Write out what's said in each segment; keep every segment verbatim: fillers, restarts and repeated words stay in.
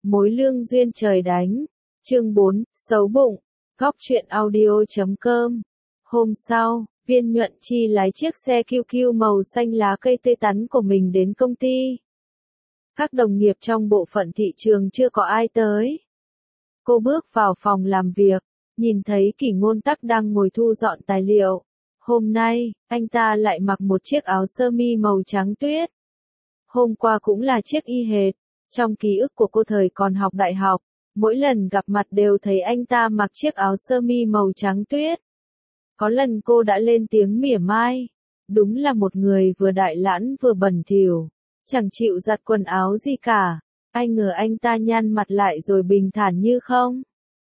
Mối lương duyên trời đánh. Chương bốn, xấu bụng. Góc truyện audio.com. Hôm sau, Viên Nhuận Chi lái chiếc xe kiu kiu màu xanh lá cây tươi tắn của mình đến công ty. Các đồng nghiệp trong bộ phận thị trường chưa có ai tới. Cô bước vào phòng làm việc, nhìn thấy Kỷ Ngôn Tắc đang ngồi thu dọn tài liệu. Hôm nay, anh ta lại mặc một chiếc áo sơ mi màu trắng tuyết. Hôm qua cũng là chiếc y hệt. Trong ký ức của cô thời còn học đại học, mỗi lần gặp mặt đều thấy anh ta mặc chiếc áo sơ mi màu trắng tuyết. Có lần cô đã lên tiếng mỉa mai. Đúng là một người vừa đại lãng vừa bẩn thỉu, chẳng chịu giặt quần áo gì cả. Ai ngờ anh ta nhăn mặt lại rồi bình thản như không.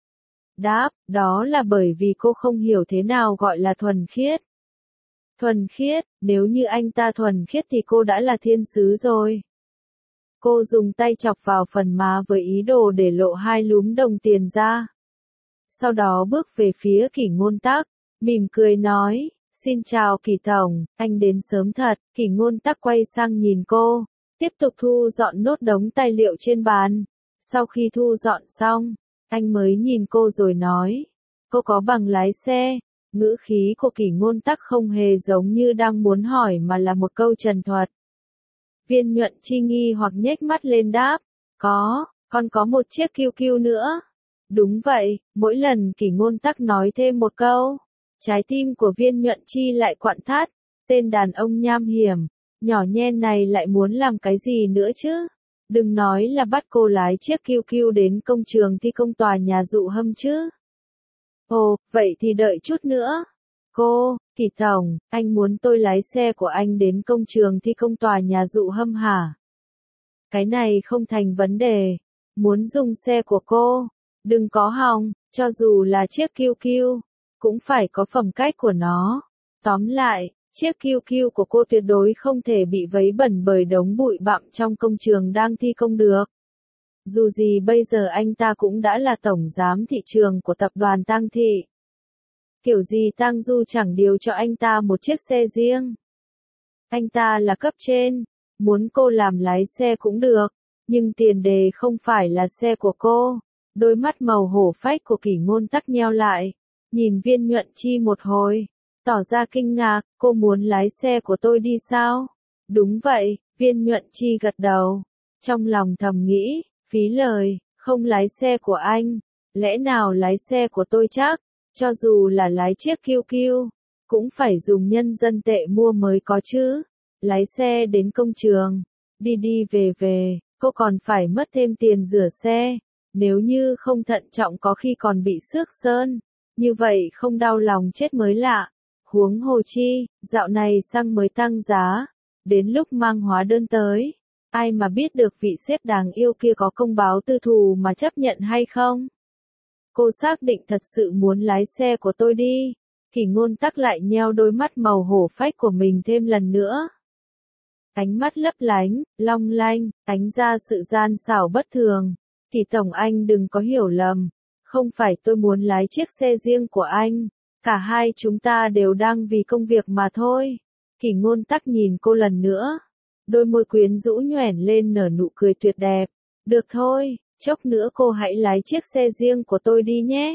Đáp, đó là bởi vì cô không hiểu thế nào gọi là thuần khiết. Thuần khiết, nếu như anh ta thuần khiết thì cô đã là thiên sứ rồi. Cô dùng tay chọc vào phần má với ý đồ để lộ hai lúm đồng tiền ra. Sau đó bước về phía Kỷ Ngôn Tắc, mỉm cười nói, xin chào Kỷ Tổng, anh đến sớm thật. Kỷ Ngôn Tắc quay sang nhìn cô, tiếp tục thu dọn nốt đống tài liệu trên bàn. Sau khi thu dọn xong, anh mới nhìn cô rồi nói, cô có bằng lái xe. Ngữ khí của Kỷ Ngôn Tắc không hề giống như đang muốn hỏi mà là một câu trần thuật. Viên Nhuận Chi nghi hoặc nhếch mắt lên đáp, có, còn có một chiếc kiu kiu nữa. Đúng vậy, mỗi lần Kỷ Ngôn Tắc nói thêm một câu, trái tim của Viên Nhuận Chi lại quặn thắt, tên đàn ông nham hiểm, nhỏ nhen này lại muốn làm cái gì nữa chứ? Đừng nói là bắt cô lái chiếc kiu kiu đến công trường thi công tòa nhà Dụ Hâm chứ. Ồ, vậy thì đợi chút nữa. Cô, Kỷ Tổng, anh muốn tôi lái xe của anh đến công trường thi công tòa nhà Dụ Hâm hả? Cái này không thành vấn đề. Muốn dùng xe của cô, đừng có hòng, cho dù là chiếc kiu kiu, cũng phải có phẩm cách của nó. Tóm lại, chiếc kiu kiu của cô tuyệt đối không thể bị vấy bẩn bởi đống bụi bặm trong công trường đang thi công được. Dù gì bây giờ anh ta cũng đã là tổng giám thị trường của tập đoàn Tang Thị. Kiểu gì Tang Du chẳng điều cho anh ta một chiếc xe riêng. Anh ta là cấp trên, muốn cô làm lái xe cũng được, nhưng tiền đề không phải là xe của cô. Đôi mắt màu hổ phách của Kỷ Ngôn Tắc nheo lại, nhìn Viên Nhuận Chi một hồi, tỏ ra kinh ngạc, cô muốn lái xe của tôi đi sao? Đúng vậy, Viên Nhuận Chi gật đầu, trong lòng thầm nghĩ, phí lời, không lái xe của anh, lẽ nào lái xe của tôi chắc, cho dù là lái chiếc kiu kiu, cũng phải dùng nhân dân tệ mua mới có chứ. Lái xe đến công trường, đi đi về về, cô còn phải mất thêm tiền rửa xe, nếu như không thận trọng có khi còn bị xước sơn, như vậy không đau lòng chết mới lạ. Huống hồ chi, dạo này xăng mới tăng giá, đến lúc mang hóa đơn tới, ai mà biết được vị sếp đáng yêu kia có công báo tư thù mà chấp nhận hay không? Cô xác định thật sự muốn lái xe của tôi đi. Kỷ Ngôn Tắc lại nheo đôi mắt màu hổ phách của mình thêm lần nữa. Ánh mắt lấp lánh, long lanh, ánh ra sự gian xảo bất thường. Kỷ Tổng anh đừng có hiểu lầm. Không phải tôi muốn lái chiếc xe riêng của anh. Cả hai chúng ta đều đang vì công việc mà thôi. Kỷ Ngôn Tắc nhìn cô lần nữa. Đôi môi quyến rũ nhoẻn lên nở nụ cười tuyệt đẹp. Được thôi, chốc nữa cô hãy lái chiếc xe riêng của tôi đi nhé.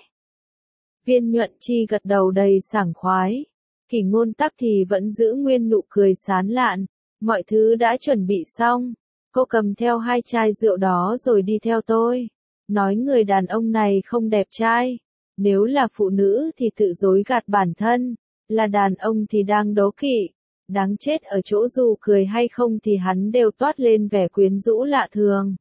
Viên Nhuận Chi gật đầu đầy sảng khoái. Kỷ Ngôn Tắc thì vẫn giữ nguyên nụ cười sán lạn. Mọi thứ đã chuẩn bị xong. Cô cầm theo hai chai rượu đó rồi đi theo tôi. Nói người đàn ông này không đẹp trai. Nếu là phụ nữ thì tự dối gạt bản thân. Là đàn ông thì đang đố kỵ. Đáng chết ở chỗ dù cười hay không thì hắn đều toát lên vẻ quyến rũ lạ thường.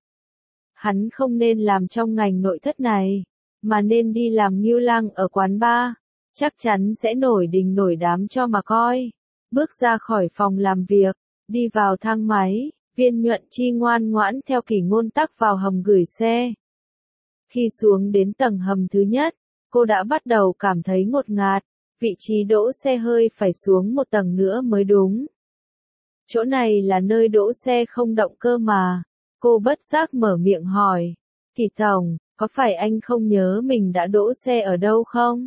Hắn không nên làm trong ngành nội thất này, mà nên đi làm ngưu lang ở quán bar, chắc chắn sẽ nổi đình nổi đám cho mà coi. Bước ra khỏi phòng làm việc, đi vào thang máy, Viên Nhuận Chi ngoan ngoãn theo Kỷ Ngôn Tắc vào hầm gửi xe. Khi xuống đến tầng hầm thứ nhất, cô đã bắt đầu cảm thấy ngột ngạt, vị trí đỗ xe hơi phải xuống một tầng nữa mới đúng. Chỗ này là nơi đỗ xe không động cơ mà. Cô bất giác mở miệng hỏi, Kỷ Tổng, có phải anh không nhớ mình đã đỗ xe ở đâu không?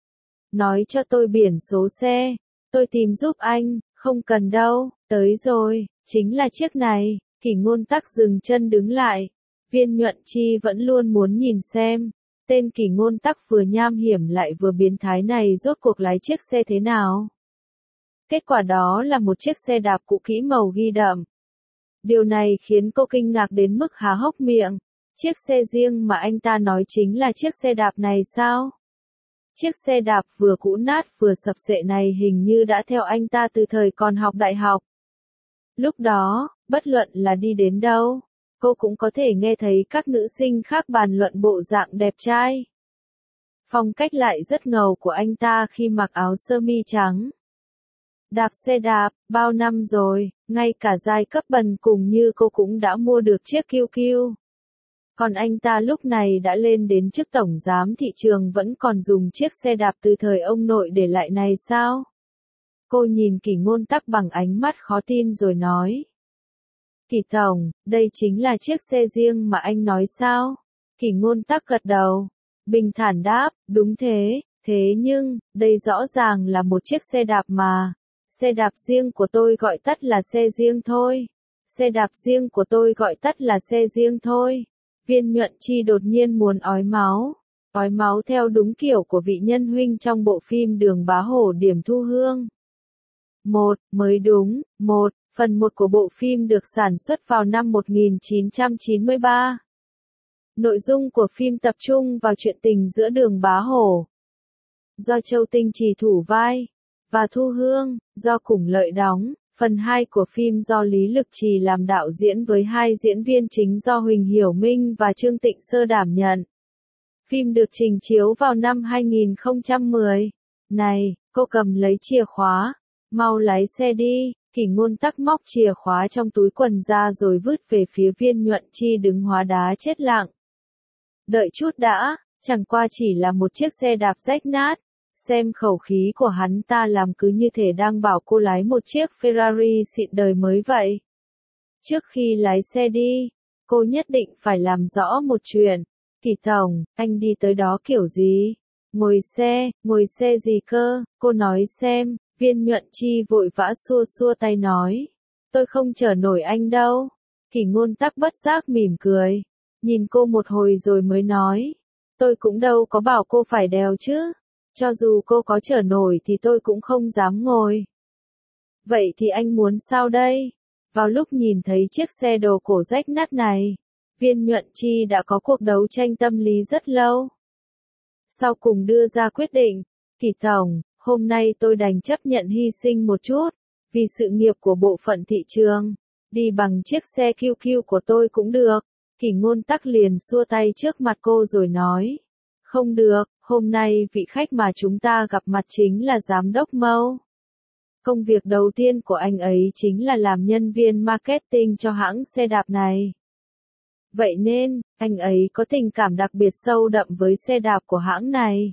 Nói cho tôi biển số xe, tôi tìm giúp anh. Không cần đâu, tới rồi, chính là chiếc này. Kỷ Ngôn Tắc dừng chân đứng lại, Viên Nhuận Chi vẫn luôn muốn nhìn xem, tên Kỷ Ngôn Tắc vừa nham hiểm lại vừa biến thái này rốt cuộc lái chiếc xe thế nào. Kết quả đó là một chiếc xe đạp cũ kỹ màu ghi đậm. Điều này khiến cô kinh ngạc đến mức há hốc miệng. Chiếc xe riêng mà anh ta nói chính là chiếc xe đạp này sao? Chiếc xe đạp vừa cũ nát vừa sập xệ này hình như đã theo anh ta từ thời còn học đại học. Lúc đó, bất luận là đi đến đâu, cô cũng có thể nghe thấy các nữ sinh khác bàn luận bộ dạng đẹp trai. Phong cách lại rất ngầu của anh ta khi mặc áo sơ mi trắng. Đạp xe đạp, bao năm rồi, ngay cả giai cấp bần cùng như cô cũng đã mua được chiếc kiu kiu. Còn anh ta lúc này đã lên đến chức tổng giám thị trường vẫn còn dùng chiếc xe đạp từ thời ông nội để lại này sao? Cô nhìn Kỷ Ngôn Tắc bằng ánh mắt khó tin rồi nói. Kỷ tổng, đây chính là chiếc xe riêng mà anh nói sao? Kỷ Ngôn Tắc gật đầu, bình thản đáp, đúng thế, thế nhưng, đây rõ ràng là một chiếc xe đạp mà. Xe đạp riêng của tôi gọi tắt là xe riêng thôi. Xe đạp riêng của tôi gọi tắt là xe riêng thôi. Viên Nhuận Chi đột nhiên muốn ói máu. Ói máu theo đúng kiểu của vị nhân huynh trong bộ phim Đường Bá Hổ Điểm Thu Hương. Một, mới đúng, một, phần một của bộ phim được sản xuất vào năm một nghìn chín trăm chín mươi ba. Nội dung của phim tập trung vào chuyện tình giữa Đường Bá Hổ, do Châu Tinh Trì thủ vai, và Thu Hương, do Cùng Lợi đóng. Phần hai của phim do Lý Lực Trì làm đạo diễn với hai diễn viên chính do Huỳnh Hiểu Minh và Trương Tịnh Sơ đảm nhận. Phim được trình chiếu vào năm hai nghìn không trăm mười. Này, cô cầm lấy chìa khóa, mau lái xe đi. Kỷ Ngôn Tắc móc chìa khóa trong túi quần ra rồi vứt về phía Viên Nhuận Chi đứng hóa đá chết lặng. Đợi chút đã, chẳng qua chỉ là một chiếc xe đạp rách nát. Xem khẩu khí của hắn ta làm cứ như thể đang bảo cô lái một chiếc Ferrari xịn đời mới vậy. Trước khi lái xe đi, cô nhất định phải làm rõ một chuyện. Kỷ tổng, anh đi tới đó kiểu gì? Ngồi xe, ngồi xe gì cơ? Cô nói xem. Viên Nhuận Chi vội vã xua xua tay nói. Tôi không chở nổi anh đâu. Kỷ Ngôn Tắc bất giác mỉm cười. Nhìn cô một hồi rồi mới nói. Tôi cũng đâu có bảo cô phải đèo chứ. Cho dù cô có chở nổi thì tôi cũng không dám ngồi. Vậy thì anh muốn sao đây? Vào lúc nhìn thấy chiếc xe đồ cổ rách nát này, Viên Nhuận Chi đã có cuộc đấu tranh tâm lý rất lâu. Sau cùng đưa ra quyết định, Kỷ tổng, hôm nay tôi đành chấp nhận hy sinh một chút, vì sự nghiệp của bộ phận thị trường, đi bằng chiếc xe kiu kiu của tôi cũng được. Kỷ Ngôn Tắc liền xua tay trước mặt cô rồi nói. Không được, hôm nay vị khách mà chúng ta gặp mặt chính là Giám đốc Mâu. Công việc đầu tiên của anh ấy chính là làm nhân viên marketing cho hãng xe đạp này. Vậy nên, anh ấy có tình cảm đặc biệt sâu đậm với xe đạp của hãng này.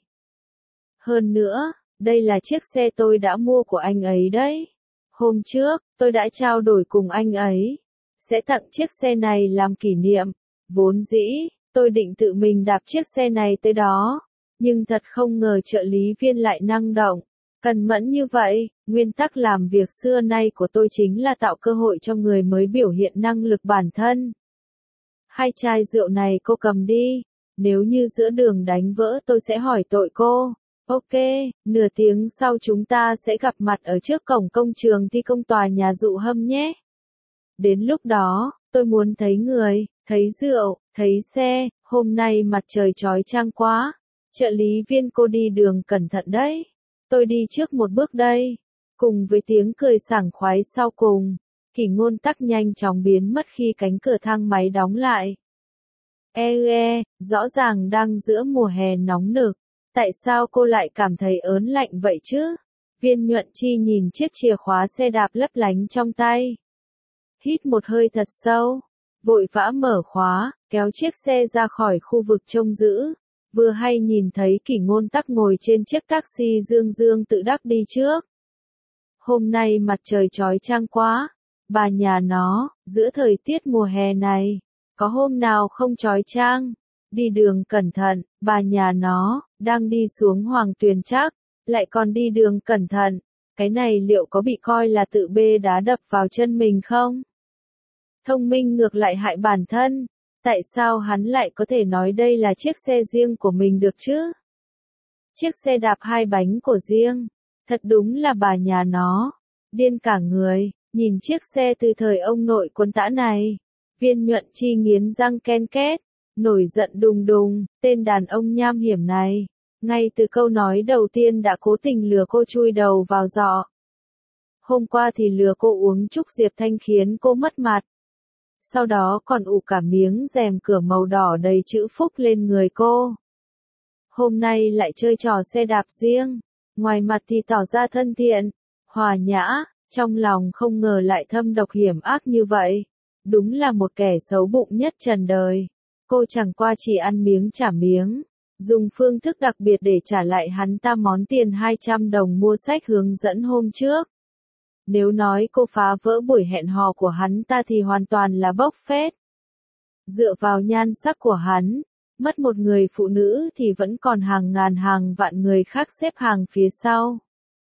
Hơn nữa, đây là chiếc xe tôi đã mua của anh ấy đấy. Hôm trước, tôi đã trao đổi cùng anh ấy. Sẽ tặng chiếc xe này làm kỷ niệm. Vốn dĩ, tôi định tự mình đạp chiếc xe này tới đó. Nhưng thật không ngờ trợ lý Viên lại năng động, cần mẫn như vậy. Nguyên tắc làm việc xưa nay của tôi chính là tạo cơ hội cho người mới biểu hiện năng lực bản thân. Hai chai rượu này cô cầm đi. Nếu như giữa đường đánh vỡ tôi sẽ hỏi tội cô. Ok, nửa tiếng sau chúng ta sẽ gặp mặt ở trước cổng công trường thi công tòa nhà Dụ Hâm nhé. Đến lúc đó, tôi muốn thấy người, thấy rượu, thấy xe. Hôm nay mặt trời chói chang quá. Trợ lý Viên cô đi đường cẩn thận đấy. Tôi đi trước một bước đây. Cùng với tiếng cười sảng khoái sau cùng, Kỷ Ngôn Tắc nhanh chóng biến mất khi cánh cửa thang máy đóng lại. Ê ê, rõ ràng đang giữa mùa hè nóng nực. Tại sao cô lại cảm thấy ớn lạnh vậy chứ? Viên Nhuận Chi nhìn chiếc chìa khóa xe đạp lấp lánh trong tay. Hít một hơi thật sâu, vội vã mở khóa, kéo chiếc xe ra khỏi khu vực trông giữ. Vừa hay nhìn thấy Kỷ Ngôn Tắc ngồi trên chiếc taxi dương dương tự đắc đi trước. Hôm nay mặt trời chói chang quá. Bà nhà nó, giữa thời tiết mùa hè này, có hôm nào không chói chang. Đi đường cẩn thận, bà nhà nó, đang đi xuống Hoàng Tuyền chắc, lại còn đi đường cẩn thận. Cái này liệu có bị coi là tự bê đá đập vào chân mình không? Thông minh ngược lại hại bản thân. Tại sao hắn lại có thể nói đây là chiếc xe riêng của mình được chứ? Chiếc xe đạp hai bánh của riêng, thật đúng là bà nhà nó, điên cả người, nhìn chiếc xe từ thời ông nội Quân Tã này. Viên Nhuận Chi nghiến răng ken két, nổi giận đùng đùng, tên đàn ông nham hiểm này, ngay từ câu nói đầu tiên đã cố tình lừa cô chui đầu vào giọ. Hôm qua thì lừa cô uống trúc diệp thanh khiến cô mất mặt. Sau đó còn ủ cả miếng rèm cửa màu đỏ đầy chữ phúc lên người cô. Hôm nay lại chơi trò xe đạp riêng, ngoài mặt thì tỏ ra thân thiện, hòa nhã, trong lòng không ngờ lại thâm độc hiểm ác như vậy. Đúng là một kẻ xấu bụng nhất trần đời. Cô chẳng qua chỉ ăn miếng trả miếng, dùng phương thức đặc biệt để trả lại hắn ta món tiền hai trăm đồng mua sách hướng dẫn hôm trước. Nếu nói cô phá vỡ buổi hẹn hò của hắn ta thì hoàn toàn là bốc phét. Dựa vào nhan sắc của hắn, mất một người phụ nữ thì vẫn còn hàng ngàn hàng vạn người khác xếp hàng phía sau.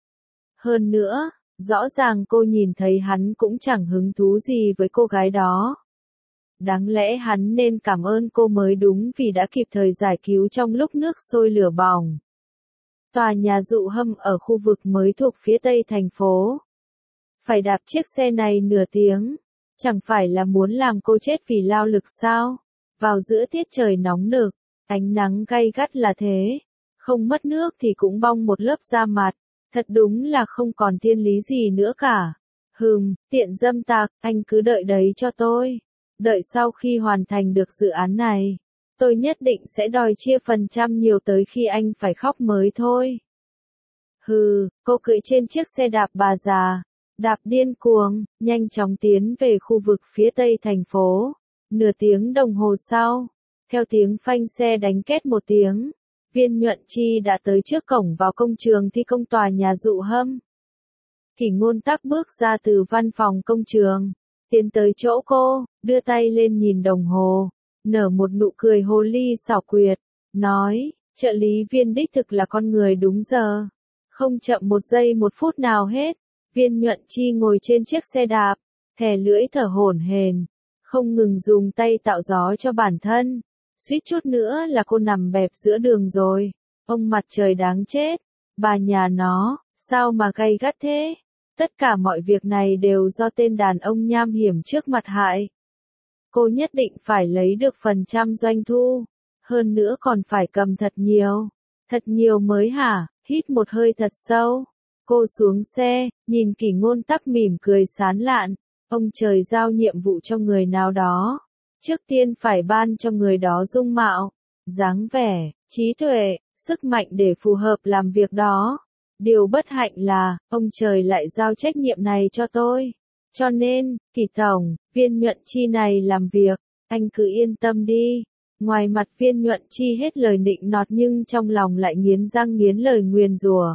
Hơn nữa, rõ ràng cô nhìn thấy hắn cũng chẳng hứng thú gì với cô gái đó. Đáng lẽ hắn nên cảm ơn cô mới đúng vì đã kịp thời giải cứu trong lúc nước sôi lửa bỏng. Tòa nhà Dụ Hâm ở khu vực mới thuộc phía tây thành phố. Phải đạp chiếc xe này nửa tiếng, chẳng phải là muốn làm cô chết vì lao lực sao? Vào giữa tiết trời nóng nực, ánh nắng gay gắt là thế, không mất nước thì cũng bong một lớp da mặt, thật đúng là không còn thiên lý gì nữa cả. Hừm, tiện dâm tặc, anh cứ đợi đấy cho tôi. Đợi sau khi hoàn thành được dự án này, tôi nhất định sẽ đòi chia phần trăm nhiều tới khi anh phải khóc mới thôi. Hừ, cô cưỡi trên chiếc xe đạp bà già, đạp điên cuồng, nhanh chóng tiến về khu vực phía tây thành phố. Nửa tiếng đồng hồ sau, theo tiếng phanh xe đánh két một tiếng, Viên Nhuận Chi đã tới trước cổng vào công trường thi công tòa nhà Dụ Hâm. Kỷ Ngôn Tắc bước ra từ văn phòng công trường, tiến tới chỗ cô, đưa tay lên nhìn đồng hồ, nở một nụ cười hồ ly xảo quyệt, nói, trợ lý Viên đích thực là con người đúng giờ, không chậm một giây một phút nào hết. Viên Nhuận Chi ngồi trên chiếc xe đạp, thè lưỡi thở hổn hển, không ngừng dùng tay tạo gió cho bản thân. Suýt chút nữa là cô nằm bẹp giữa đường rồi. Ông mặt trời đáng chết. Bà nhà nó, sao mà gay gắt thế? Tất cả mọi việc này đều do tên đàn ông nham hiểm trước mặt hại. Cô nhất định phải lấy được phần trăm doanh thu. Hơn nữa còn phải cầm thật nhiều. Thật nhiều mới hả? Hít một hơi thật sâu. Cô xuống xe, nhìn Kỷ Ngôn Tắc mỉm cười sán lạn. Ông trời giao nhiệm vụ cho người nào đó. Trước tiên phải ban cho người đó dung mạo, dáng vẻ, trí tuệ, sức mạnh để phù hợp làm việc đó. Điều bất hạnh là, ông trời lại giao trách nhiệm này cho tôi. Cho nên, Kỷ Tổng, Viên Nhuận Chi này làm việc, anh cứ yên tâm đi. Ngoài mặt Viên Nhuận Chi hết lời nịnh nọt nhưng trong lòng lại nghiến răng nghiến lời nguyền rủa.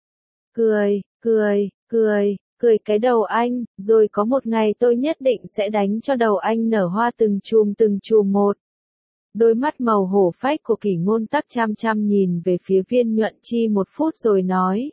Cười, cười, cười. Cười cái đầu anh, rồi có một ngày tôi nhất định sẽ đánh cho đầu anh nở hoa từng chùm từng chùm một. Đôi mắt màu hổ phách của Kỷ Ngôn Tắc chăm chăm nhìn về phía Viên Nhuận Chi một phút rồi nói.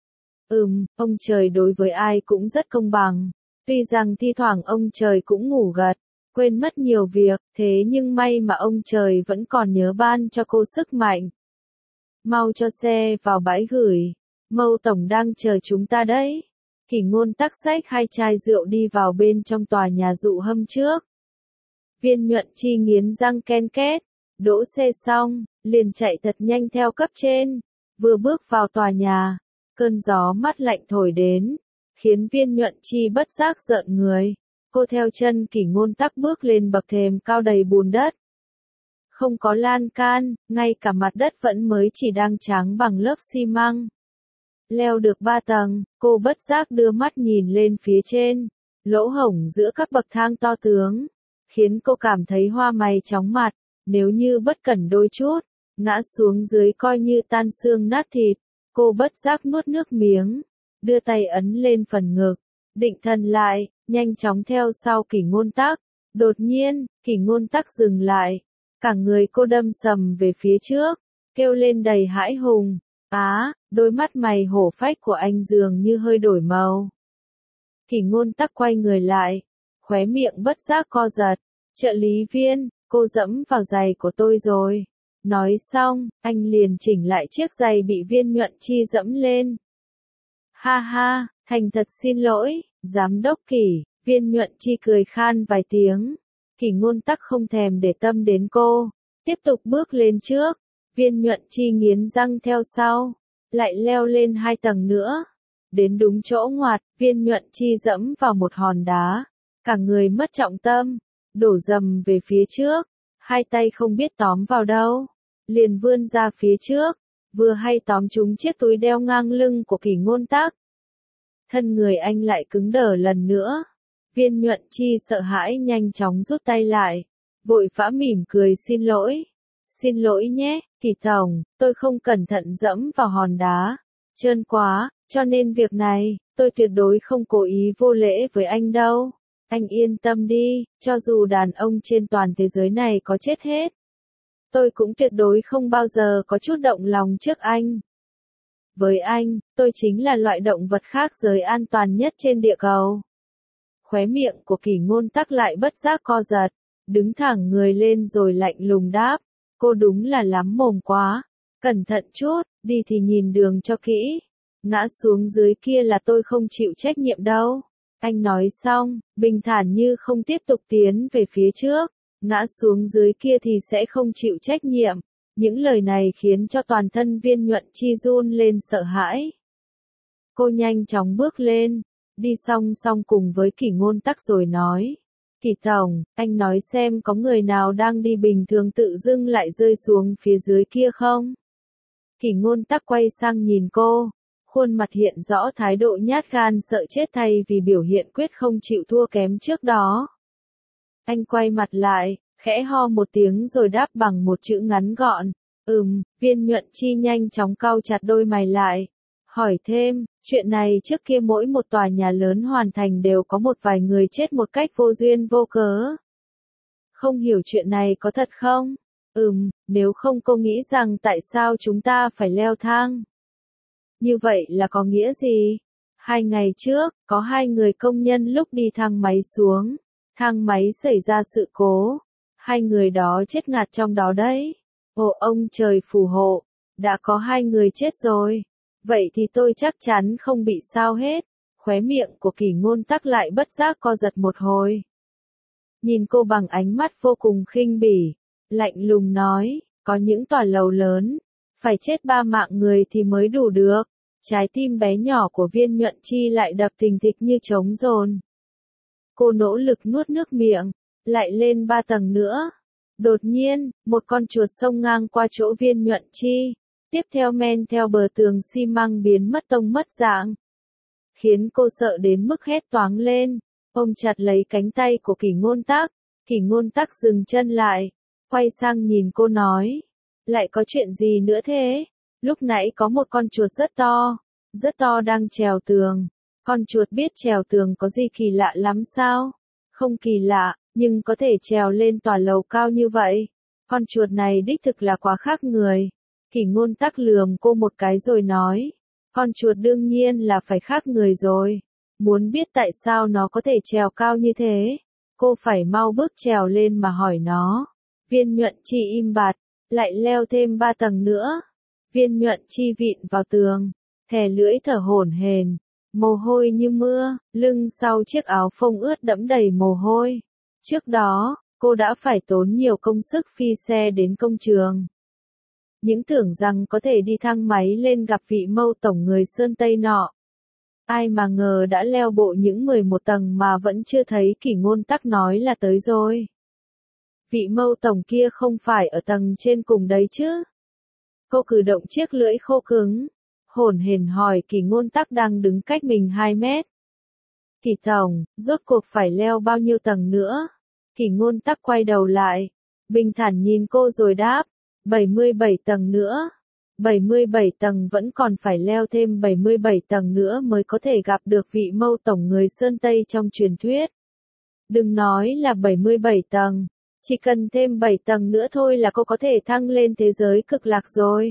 Ừm, ông trời đối với ai cũng rất công bằng. Tuy rằng thi thoảng ông trời cũng ngủ gật, quên mất nhiều việc, thế nhưng may mà ông trời vẫn còn nhớ ban cho cô sức mạnh. Mau cho xe vào bãi gửi, Mâu Tổng đang chờ chúng ta đấy. Kỷ Ngôn Tắc xách hai chai rượu đi vào bên trong tòa nhà Dụ Hâm trước. Viên Nhuận Chi nghiến răng ken két, đỗ xe xong, liền chạy thật nhanh theo cấp trên. Vừa bước vào tòa nhà, cơn gió mát lạnh thổi đến, khiến Viên Nhuận Chi bất giác rợn người. Cô theo chân Kỷ Ngôn Tắc bước lên bậc thềm cao đầy bùn đất. Không có lan can, ngay cả mặt đất vẫn mới chỉ đang trắng bằng lớp xi măng. Leo được ba tầng, cô bất giác đưa mắt nhìn lên phía trên. Lỗ hổng giữa các bậc thang to tướng, khiến cô cảm thấy hoa mày chóng mặt. Nếu như bất cẩn đôi chút, ngã xuống dưới coi như tan xương nát thịt. Cô bất giác nuốt nước miếng, đưa tay ấn lên phần ngực, định thần lại, nhanh chóng theo sau Kỷ Ngôn Tắc. Đột nhiên, Kỷ Ngôn Tắc dừng lại, cả người cô đâm sầm về phía trước, kêu lên đầy hãi hùng. Á, đôi mắt mày hổ phách của anh dường như hơi đổi màu. Kỷ Ngôn Tắc quay người lại, khóe miệng bất giác co giật. Trợ lý Viên, cô dẫm vào giày của tôi rồi. Nói xong, anh liền chỉnh lại chiếc giày bị Viên Nhuận Chi dẫm lên. Ha ha, thành thật xin lỗi, giám đốc Kỷ, Viên Nhuận Chi cười khan vài tiếng. Kỷ Ngôn Tắc không thèm để tâm đến cô, tiếp tục bước lên trước. Viên Nhuận Chi nghiến răng theo sau, lại leo lên hai tầng nữa. Đến đúng chỗ ngoặt, Viên Nhuận Chi dẫm vào một hòn đá, cả người mất trọng tâm, đổ dầm về phía trước, hai tay không biết tóm vào đâu, liền vươn ra phía trước, vừa hay tóm trúng chiếc túi đeo ngang lưng của Kỷ Ngôn Tắc. Thân người anh lại cứng đờ lần nữa. Viên Nhuận Chi sợ hãi nhanh chóng rút tay lại, vội vã mỉm cười xin lỗi. Xin lỗi nhé, Kỷ tổng, tôi không cẩn thận dẫm vào hòn đá, trơn quá, cho nên việc này, tôi tuyệt đối không cố ý vô lễ với anh đâu. Anh yên tâm đi, cho dù đàn ông trên toàn thế giới này có chết hết, tôi cũng tuyệt đối không bao giờ có chút động lòng trước anh. Với anh, tôi chính là loại động vật khác giới an toàn nhất trên địa cầu. Khóe miệng của Kỷ Ngôn Tắc lại bất giác co giật, đứng thẳng người lên rồi lạnh lùng đáp, cô đúng là lắm mồm quá, cẩn thận chút, đi thì nhìn đường cho kỹ, ngã xuống dưới kia là tôi không chịu trách nhiệm đâu. Anh nói xong, bình thản như không tiếp tục tiến về phía trước, ngã xuống dưới kia thì sẽ không chịu trách nhiệm. Những lời này khiến cho toàn thân Viên Nhuận Chi run lên sợ hãi. Cô nhanh chóng bước lên, đi song song cùng với Kỷ Ngôn Tắc rồi nói. Kỷ tổng, anh nói xem có người nào đang đi bình thường tự dưng lại rơi xuống phía dưới kia không? Kỷ Ngôn Tắc quay sang nhìn cô, khuôn mặt hiện rõ thái độ nhát gan sợ chết thay vì biểu hiện quyết không chịu thua kém trước đó. Anh quay mặt lại, khẽ ho một tiếng rồi đáp bằng một chữ ngắn gọn, ừm. Viên Nhuận Chi nhanh chóng cau chặt đôi mày lại, hỏi thêm, chuyện này trước kia mỗi một tòa nhà lớn hoàn thành đều có một vài người chết một cách vô duyên vô cớ. Không hiểu chuyện này có thật không? Ừm, nếu không cô nghĩ rằng tại sao chúng ta phải leo thang? Như vậy là có nghĩa gì? Hai ngày trước, có hai người công nhân lúc đi thang máy xuống, thang máy xảy ra sự cố. Hai người đó chết ngạt trong đó đấy. Ồ ông trời phù hộ, đã có hai người chết rồi. Vậy thì tôi chắc chắn không bị sao hết. Khóe miệng của Kỷ Ngôn Tắc lại bất giác co giật một hồi. Nhìn cô bằng ánh mắt vô cùng khinh bỉ, lạnh lùng nói, có những tòa lầu lớn, phải chết ba mạng người thì mới đủ được. Trái tim bé nhỏ của Viên Nhuận Chi lại đập thình thịch như trống dồn. Cô nỗ lực nuốt nước miệng, lại lên ba tầng nữa. Đột nhiên, một con chuột xông ngang qua chỗ Viên Nhuận Chi, tiếp theo men theo bờ tường xi măng biến mất tông mất dạng. Khiến cô sợ đến mức hét toáng lên, ôm chặt lấy cánh tay của Kỷ Ngôn Tắc. Kỷ Ngôn Tắc dừng chân lại, quay sang nhìn cô nói, lại có chuyện gì nữa thế? Lúc nãy có một con chuột rất to, rất to đang trèo tường. Con chuột biết trèo tường có gì kỳ lạ lắm sao? Không kỳ lạ, nhưng có thể trèo lên tòa lầu cao như vậy. Con chuột này đích thực là quá khác người. Kỷ Ngôn Tắc lườm cô một cái rồi nói, con chuột đương nhiên là phải khác người rồi. Muốn biết tại sao nó có thể trèo cao như thế? Cô phải mau bước trèo lên mà hỏi nó. Viên Nhuận Chi im bặt, lại leo thêm ba tầng nữa. Viên Nhuận Chi vịn vào tường, thè lưỡi thở hổn hển, mồ hôi như mưa, lưng sau chiếc áo phông ướt đẫm đầy mồ hôi. Trước đó, cô đã phải tốn nhiều công sức phi xe đến công trường. Những tưởng rằng có thể đi thang máy lên gặp vị Mâu tổng người Sơn Tây nọ. Ai mà ngờ đã leo bộ những mười một tầng mà vẫn chưa thấy Kỷ Ngôn Tắc nói là tới rồi. Vị Mâu tổng kia không phải ở tầng trên cùng đấy chứ? Cô cử động chiếc lưỡi khô cứng, hổn hển hỏi Kỷ Ngôn Tắc đang đứng cách mình hai mét. Kỷ tổng, rốt cuộc phải leo bao nhiêu tầng nữa? Kỷ Ngôn Tắc quay đầu lại, bình thản nhìn cô rồi đáp, bảy mươi bảy tầng nữa. bảy mươi bảy tầng vẫn còn phải leo thêm bảy mươi bảy tầng nữa mới có thể gặp được vị Mâu tổng người Sơn Tây trong truyền thuyết. Đừng nói là bảy mươi bảy tầng, chỉ cần thêm bảy tầng nữa thôi là cô có thể thăng lên thế giới cực lạc rồi.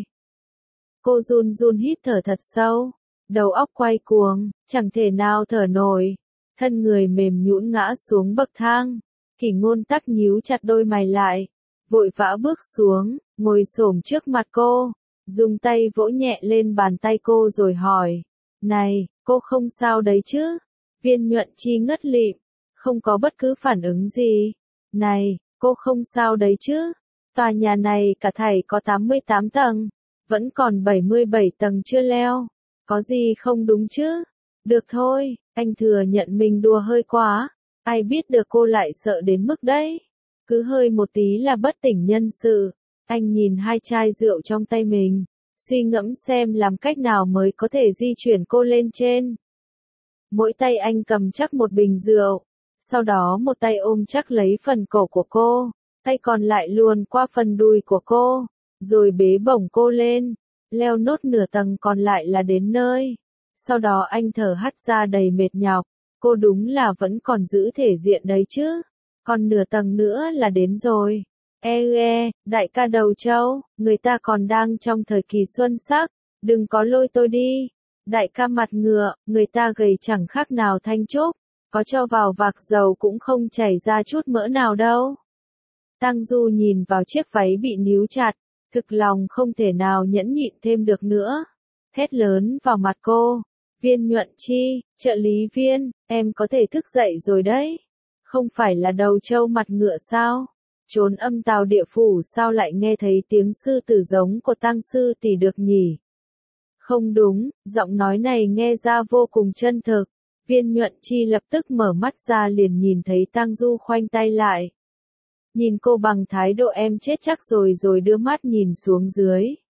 Cô run run hít thở thật sâu, đầu óc quay cuồng, chẳng thể nào thở nổi, thân người mềm nhũn ngã xuống bậc thang. Kỷ Ngôn Tắc nhíu chặt đôi mày lại, vội vã bước xuống, ngồi xổm trước mặt cô, dùng tay vỗ nhẹ lên bàn tay cô rồi hỏi, này, cô không sao đấy chứ? Viên Nhuận Chi ngất lịm, không có bất cứ phản ứng gì. Này, cô không sao đấy chứ? Tòa nhà này cả thảy có tám mươi tám tầng, vẫn còn bảy mươi bảy tầng chưa leo. Có gì không đúng chứ? Được thôi, anh thừa nhận mình đùa hơi quá, ai biết được cô lại sợ đến mức đấy. Cứ hơi một tí là bất tỉnh nhân sự. Anh nhìn hai chai rượu trong tay mình, suy ngẫm xem làm cách nào mới có thể di chuyển cô lên trên. Mỗi tay anh cầm chắc một bình rượu, sau đó một tay ôm chắc lấy phần cổ của cô, tay còn lại luồn qua phần đùi của cô, rồi bế bổng cô lên, leo nốt nửa tầng còn lại là đến nơi. Sau đó anh thở hắt ra đầy mệt nhọc, cô đúng là vẫn còn giữ thể diện đấy chứ, còn nửa tầng nữa là đến rồi. Ê ê, đại ca Đầu Châu, người ta còn đang trong thời kỳ xuân sắc, đừng có lôi tôi đi. Đại ca Mặt Ngựa, người ta gầy chẳng khác nào Thanh Trúc, có cho vào vạc dầu cũng không chảy ra chút mỡ nào đâu. Tang Du nhìn vào chiếc váy bị níu chặt, thực lòng không thể nào nhẫn nhịn thêm được nữa. Thét lớn vào mặt cô, Viên Nhuận Chi, trợ lý Viên, em có thể thức dậy rồi đấy. Không phải là Đầu Châu Mặt Ngựa sao? Trốn âm tào địa phủ sao lại nghe thấy tiếng sư tử giống của Tang sư tỷ được nhỉ? Không đúng, giọng nói này nghe ra vô cùng chân thực. Viên Nhuận Chi lập tức mở mắt ra liền nhìn thấy Tang Du khoanh tay lại. Nhìn cô bằng thái độ em chết chắc rồi rồi đưa mắt nhìn xuống dưới.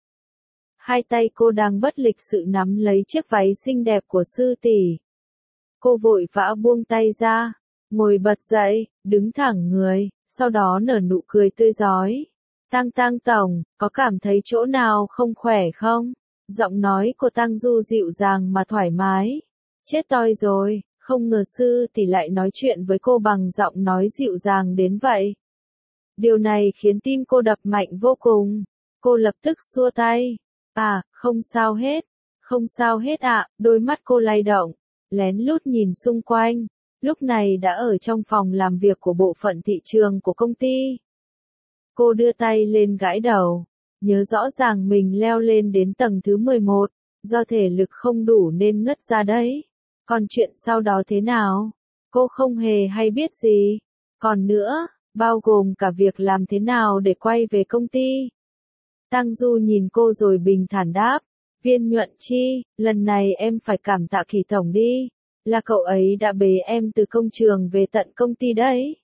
Hai tay cô đang bất lịch sự nắm lấy chiếc váy xinh đẹp của sư tỷ. Cô vội vã buông tay ra, ngồi bật dậy, đứng thẳng người, sau đó nở nụ cười tươi rói. Tang Tang tổng, có cảm thấy chỗ nào không khỏe không? Giọng nói của Tang Du dịu dàng mà thoải mái. Chết toi rồi, không ngờ sư tỷ lại nói chuyện với cô bằng giọng nói dịu dàng đến vậy. Điều này khiến tim cô đập mạnh vô cùng. Cô lập tức xua tay. À, không sao hết. Không sao hết ạ, à, đôi mắt cô lay động, lén lút nhìn xung quanh. Lúc này đã ở trong phòng làm việc của bộ phận thị trường của công ty. Cô đưa tay lên gãi đầu, nhớ rõ ràng mình leo lên đến tầng thứ mười một, do thể lực không đủ nên ngất ra đấy. Còn chuyện sau đó thế nào? Cô không hề hay biết gì. Còn nữa, bao gồm cả việc làm thế nào để quay về công ty. Tang Du nhìn cô rồi bình thản đáp, Viên Nhuận Chi, lần này em phải cảm tạ Kỳ tổng đi, là cậu ấy đã bế em từ công trường về tận công ty đấy.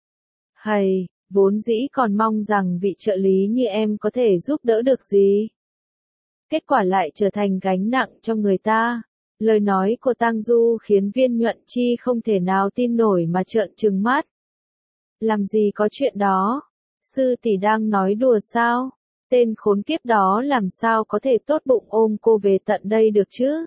Hầy, vốn dĩ còn mong rằng vị trợ lý như em có thể giúp đỡ được gì. Kết quả lại trở thành gánh nặng cho người ta. Lời nói của Tang Du khiến Viên Nhuận Chi không thể nào tin nổi mà trợn trừng mắt. Làm gì có chuyện đó? Sư tỷ đang nói đùa sao? Tên khốn kiếp đó làm sao có thể tốt bụng ôm cô về tận đây được chứ?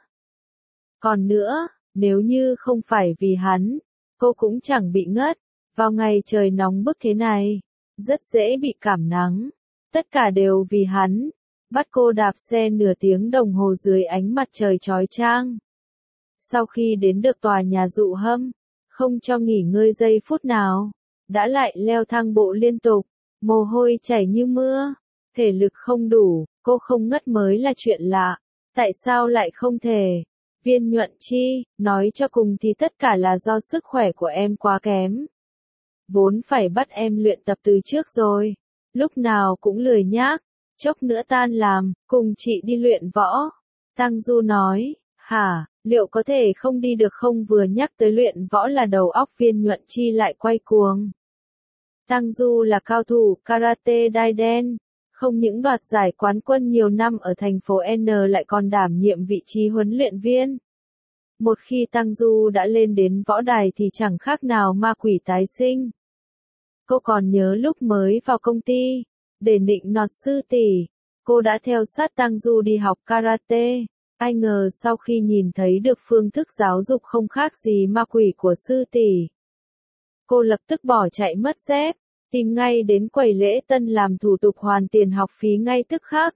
Còn nữa, nếu như không phải vì hắn, cô cũng chẳng bị ngất. Vào ngày trời nóng bức thế này, rất dễ bị cảm nắng. Tất cả đều vì hắn. Bắt cô đạp xe nửa tiếng đồng hồ dưới ánh mặt trời chói chang. Sau khi đến được tòa nhà dụ hâm, không cho nghỉ ngơi giây phút nào, đã lại leo thang bộ liên tục, mồ hôi chảy như mưa, thể lực không đủ, cô không ngất mới là chuyện lạ. Tại sao lại không thể? Viên Nhuận Chi, nói cho cùng thì tất cả là do sức khỏe của em quá kém. Vốn phải bắt em luyện tập từ trước rồi, lúc nào cũng lười nhác, chốc nữa tan làm, cùng chị đi luyện võ. Tang Du nói, hả, liệu có thể không đi được không? Vừa nhắc tới luyện võ là đầu óc Viên Nhuận Chi lại quay cuồng. Tang Du là cao thủ karate đai đen, không những đoạt giải quán quân nhiều năm ở thành phố N lại còn đảm nhiệm vị trí huấn luyện viên. Một khi Tang Du đã lên đến võ đài thì chẳng khác nào ma quỷ tái sinh. Cô còn nhớ lúc mới vào công ty, để nịnh nọt sư tỷ, cô đã theo sát Tang Du đi học karate. Ai ngờ sau khi nhìn thấy được phương thức giáo dục không khác gì ma quỷ của sư tỷ, cô lập tức bỏ chạy mất dép, tìm ngay đến quầy lễ tân làm thủ tục hoàn tiền học phí ngay tức khắc.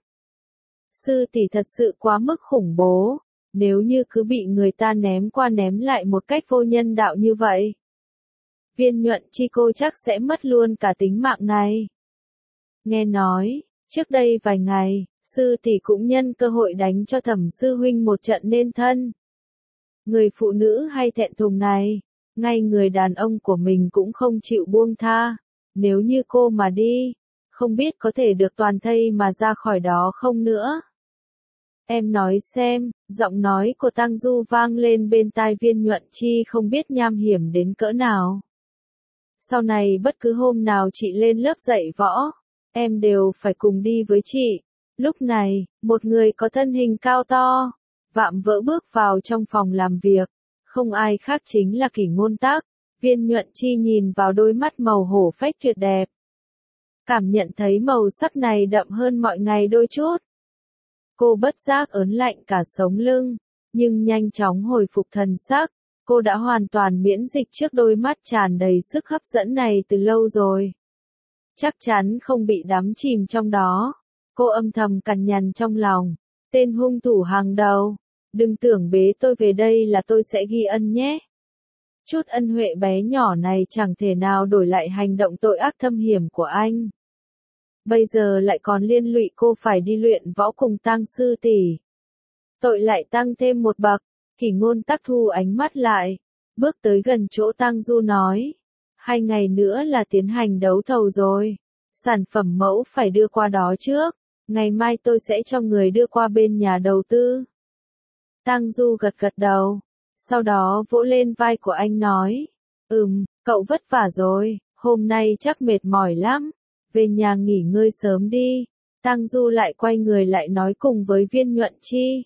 Sư tỷ thật sự quá mức khủng bố, nếu như cứ bị người ta ném qua ném lại một cách vô nhân đạo như vậy. Viên Nhuận Chi cô chắc sẽ mất luôn cả tính mạng này. Nghe nói, trước đây vài ngày, sư tỷ cũng nhân cơ hội đánh cho Thẩm sư huynh một trận nên thân. Người phụ nữ hay thẹn thùng này, ngay người đàn ông của mình cũng không chịu buông tha. Nếu như cô mà đi, không biết có thể được toàn thây mà ra khỏi đó không nữa. Em nói xem, giọng nói của Tang Du vang lên bên tai Viên Nhuận Chi không biết nham hiểm đến cỡ nào. Sau này bất cứ hôm nào chị lên lớp dạy võ, em đều phải cùng đi với chị. Lúc này, một người có thân hình cao to, vạm vỡ bước vào trong phòng làm việc. Không ai khác chính là Kỷ Ngôn Tác. Viên Nhuận Chi nhìn vào đôi mắt màu hổ phách tuyệt đẹp. Cảm nhận thấy màu sắc này đậm hơn mọi ngày đôi chút. Cô bất giác ớn lạnh cả sống lưng, nhưng nhanh chóng hồi phục thần sắc. Cô đã hoàn toàn miễn dịch trước đôi mắt tràn đầy sức hấp dẫn này từ lâu rồi. Chắc chắn không bị đắm chìm trong đó. Cô âm thầm cằn nhằn trong lòng. Tên hung thủ hàng đầu. Đừng tưởng bế tôi về đây là tôi sẽ ghi ân nhé. Chút ân huệ bé nhỏ này chẳng thể nào đổi lại hành động tội ác thâm hiểm của anh. Bây giờ lại còn liên lụy cô phải đi luyện võ cùng Tang sư tỷ. Tội lại tăng thêm một bậc. Kỷ Ngôn Tác thu ánh mắt lại, bước tới gần chỗ Tang Du nói. Hai ngày nữa là tiến hành đấu thầu rồi. Sản phẩm mẫu phải đưa qua đó trước. Ngày mai tôi sẽ cho người đưa qua bên nhà đầu tư. Tang Du gật gật đầu. Sau đó vỗ lên vai của anh nói. Ừm, cậu vất vả rồi, hôm nay chắc mệt mỏi lắm. Về nhà nghỉ ngơi sớm đi. Tang Du lại quay người lại nói cùng với Viên Nhuận Chi.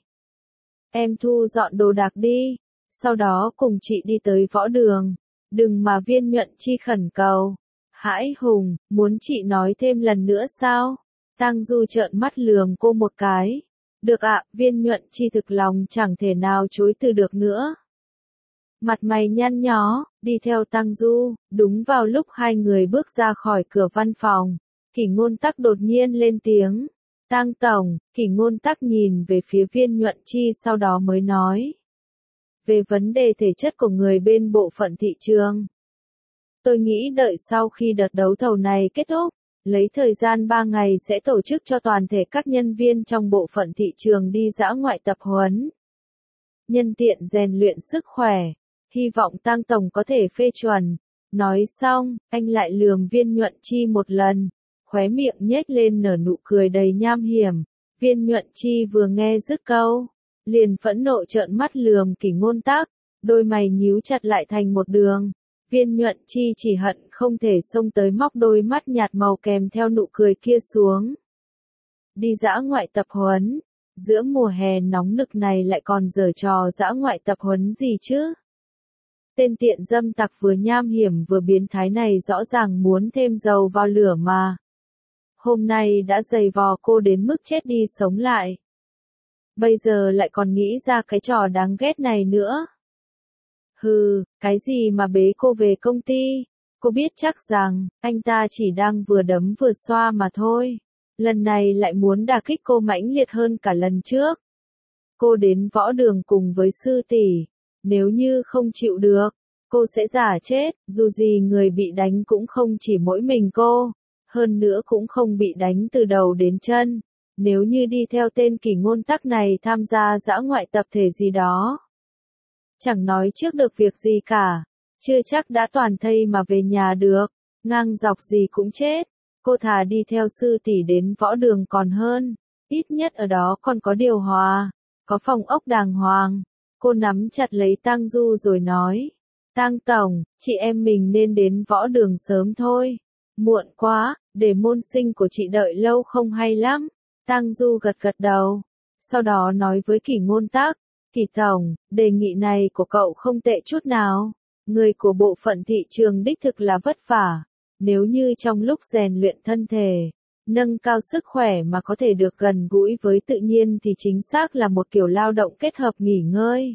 Em thu dọn đồ đạc đi. Sau đó cùng chị đi tới võ đường. Đừng mà Viên Nhuận Chi khẩn cầu. Hãi hùng, muốn chị nói thêm lần nữa sao? Tang Du trợn mắt lườm cô một cái. Được ạ, Viên Nhuận Chi thực lòng chẳng thể nào chối từ được nữa. Mặt mày nhăn nhó, đi theo Tang Du, đúng vào lúc hai người bước ra khỏi cửa văn phòng. Kỷ Ngôn Tác đột nhiên lên tiếng. Tang tổng, Kỷ Ngôn Tác nhìn về phía Viên Nhuận Chi sau đó mới nói. Về vấn đề thể chất của người bên bộ phận thị trường. Tôi nghĩ đợi sau khi đợt đấu thầu này kết thúc, lấy thời gian ba ngày sẽ tổ chức cho toàn thể các nhân viên trong bộ phận thị trường đi dã ngoại tập huấn. Nhân tiện rèn luyện sức khỏe, hy vọng Tang tổng có thể phê chuẩn. Nói xong, anh lại lườm Viên Nhuận Chi một lần, khóe miệng nhếch lên nở nụ cười đầy nham hiểm. Viên Nhuận Chi vừa nghe dứt câu, liền phẫn nộ trợn mắt lườm Kỷ Ngôn Tác, đôi mày nhíu chặt lại thành một đường. Viên Nhuận Chi chỉ hận không thể xông tới móc đôi mắt nhạt màu kèm theo nụ cười kia xuống. Đi dã ngoại tập huấn, giữa mùa hè nóng nực này lại còn giở trò dã ngoại tập huấn gì chứ? Tên tiện dâm tặc vừa nham hiểm vừa biến thái này rõ ràng muốn thêm dầu vào lửa mà. Hôm nay đã giày vò cô đến mức chết đi sống lại. Bây giờ lại còn nghĩ ra cái trò đáng ghét này nữa. Hừ, cái gì mà bế cô về công ty? Cô biết chắc rằng, anh ta chỉ đang vừa đấm vừa xoa mà thôi. Lần này lại muốn đả kích cô mãnh liệt hơn cả lần trước. Cô đến võ đường cùng với sư tỷ. Nếu như không chịu được, cô sẽ giả chết. Dù gì người bị đánh cũng không chỉ mỗi mình cô. Hơn nữa cũng không bị đánh từ đầu đến chân. Nếu như đi theo tên Kỷ Ngôn Tác này tham gia dã ngoại tập thể gì đó. Chẳng nói trước được việc gì cả. Chưa chắc đã toàn thây mà về nhà được. Ngang dọc gì cũng chết. Cô thà đi theo sư tỷ đến võ đường còn hơn. Ít nhất ở đó còn có điều hòa. Có phòng ốc đàng hoàng. Cô nắm chặt lấy Tang Du rồi nói. Tang tổng, chị em mình nên đến võ đường sớm thôi. Muộn quá, để môn sinh của chị đợi lâu không hay lắm. Tang Du gật gật đầu. Sau đó nói với Kỷ Ngôn Tác. Kỷ tổng, đề nghị này của cậu không tệ chút nào. Người của bộ phận thị trường đích thực là vất vả. Nếu như trong lúc rèn luyện thân thể, nâng cao sức khỏe mà có thể được gần gũi với tự nhiên thì chính xác là một kiểu lao động kết hợp nghỉ ngơi.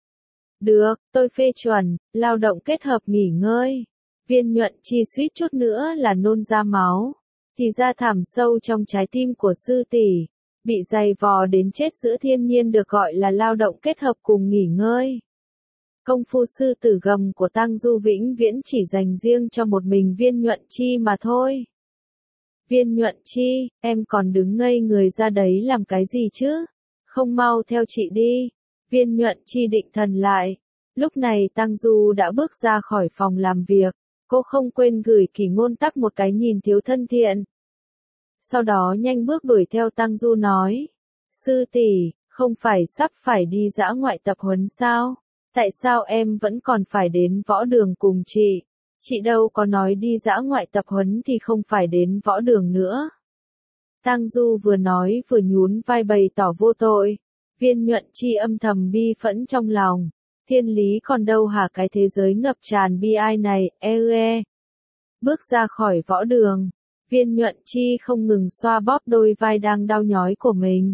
Được, tôi phê chuẩn, lao động kết hợp nghỉ ngơi. Viên Nhuận Chi suýt chút nữa là nôn ra máu. Thì ra thẳm sâu trong trái tim của sư tỷ, bị dày vò đến chết giữa thiên nhiên được gọi là lao động kết hợp cùng nghỉ ngơi. Công phu sư tử gầm của Tang Du vĩnh viễn chỉ dành riêng cho một mình Viên Nhuận Chi mà thôi. Viên Nhuận Chi, em còn đứng ngây người ra đấy làm cái gì chứ? Không mau theo chị đi. Viên Nhuận Chi định thần lại. Lúc này Tang Du đã bước ra khỏi phòng làm việc. Cô không quên gửi Kỷ Ngôn Tắc một cái nhìn thiếu thân thiện. Sau đó nhanh bước đuổi theo Tang Du nói. Sư tỷ, không phải sắp phải đi dã ngoại tập huấn sao? Tại sao em vẫn còn phải đến võ đường cùng chị? Chị đâu có nói đi dã ngoại tập huấn thì không phải đến võ đường nữa. Tang Du vừa nói vừa nhún vai bày tỏ vô tội. Viên Nhuận Chi âm thầm bi phẫn trong lòng. Thiên lý còn đâu hả, cái thế giới ngập tràn bi ai này, e e. Bước ra khỏi võ đường, Viên Nhuận Chi không ngừng xoa bóp đôi vai đang đau nhói của mình.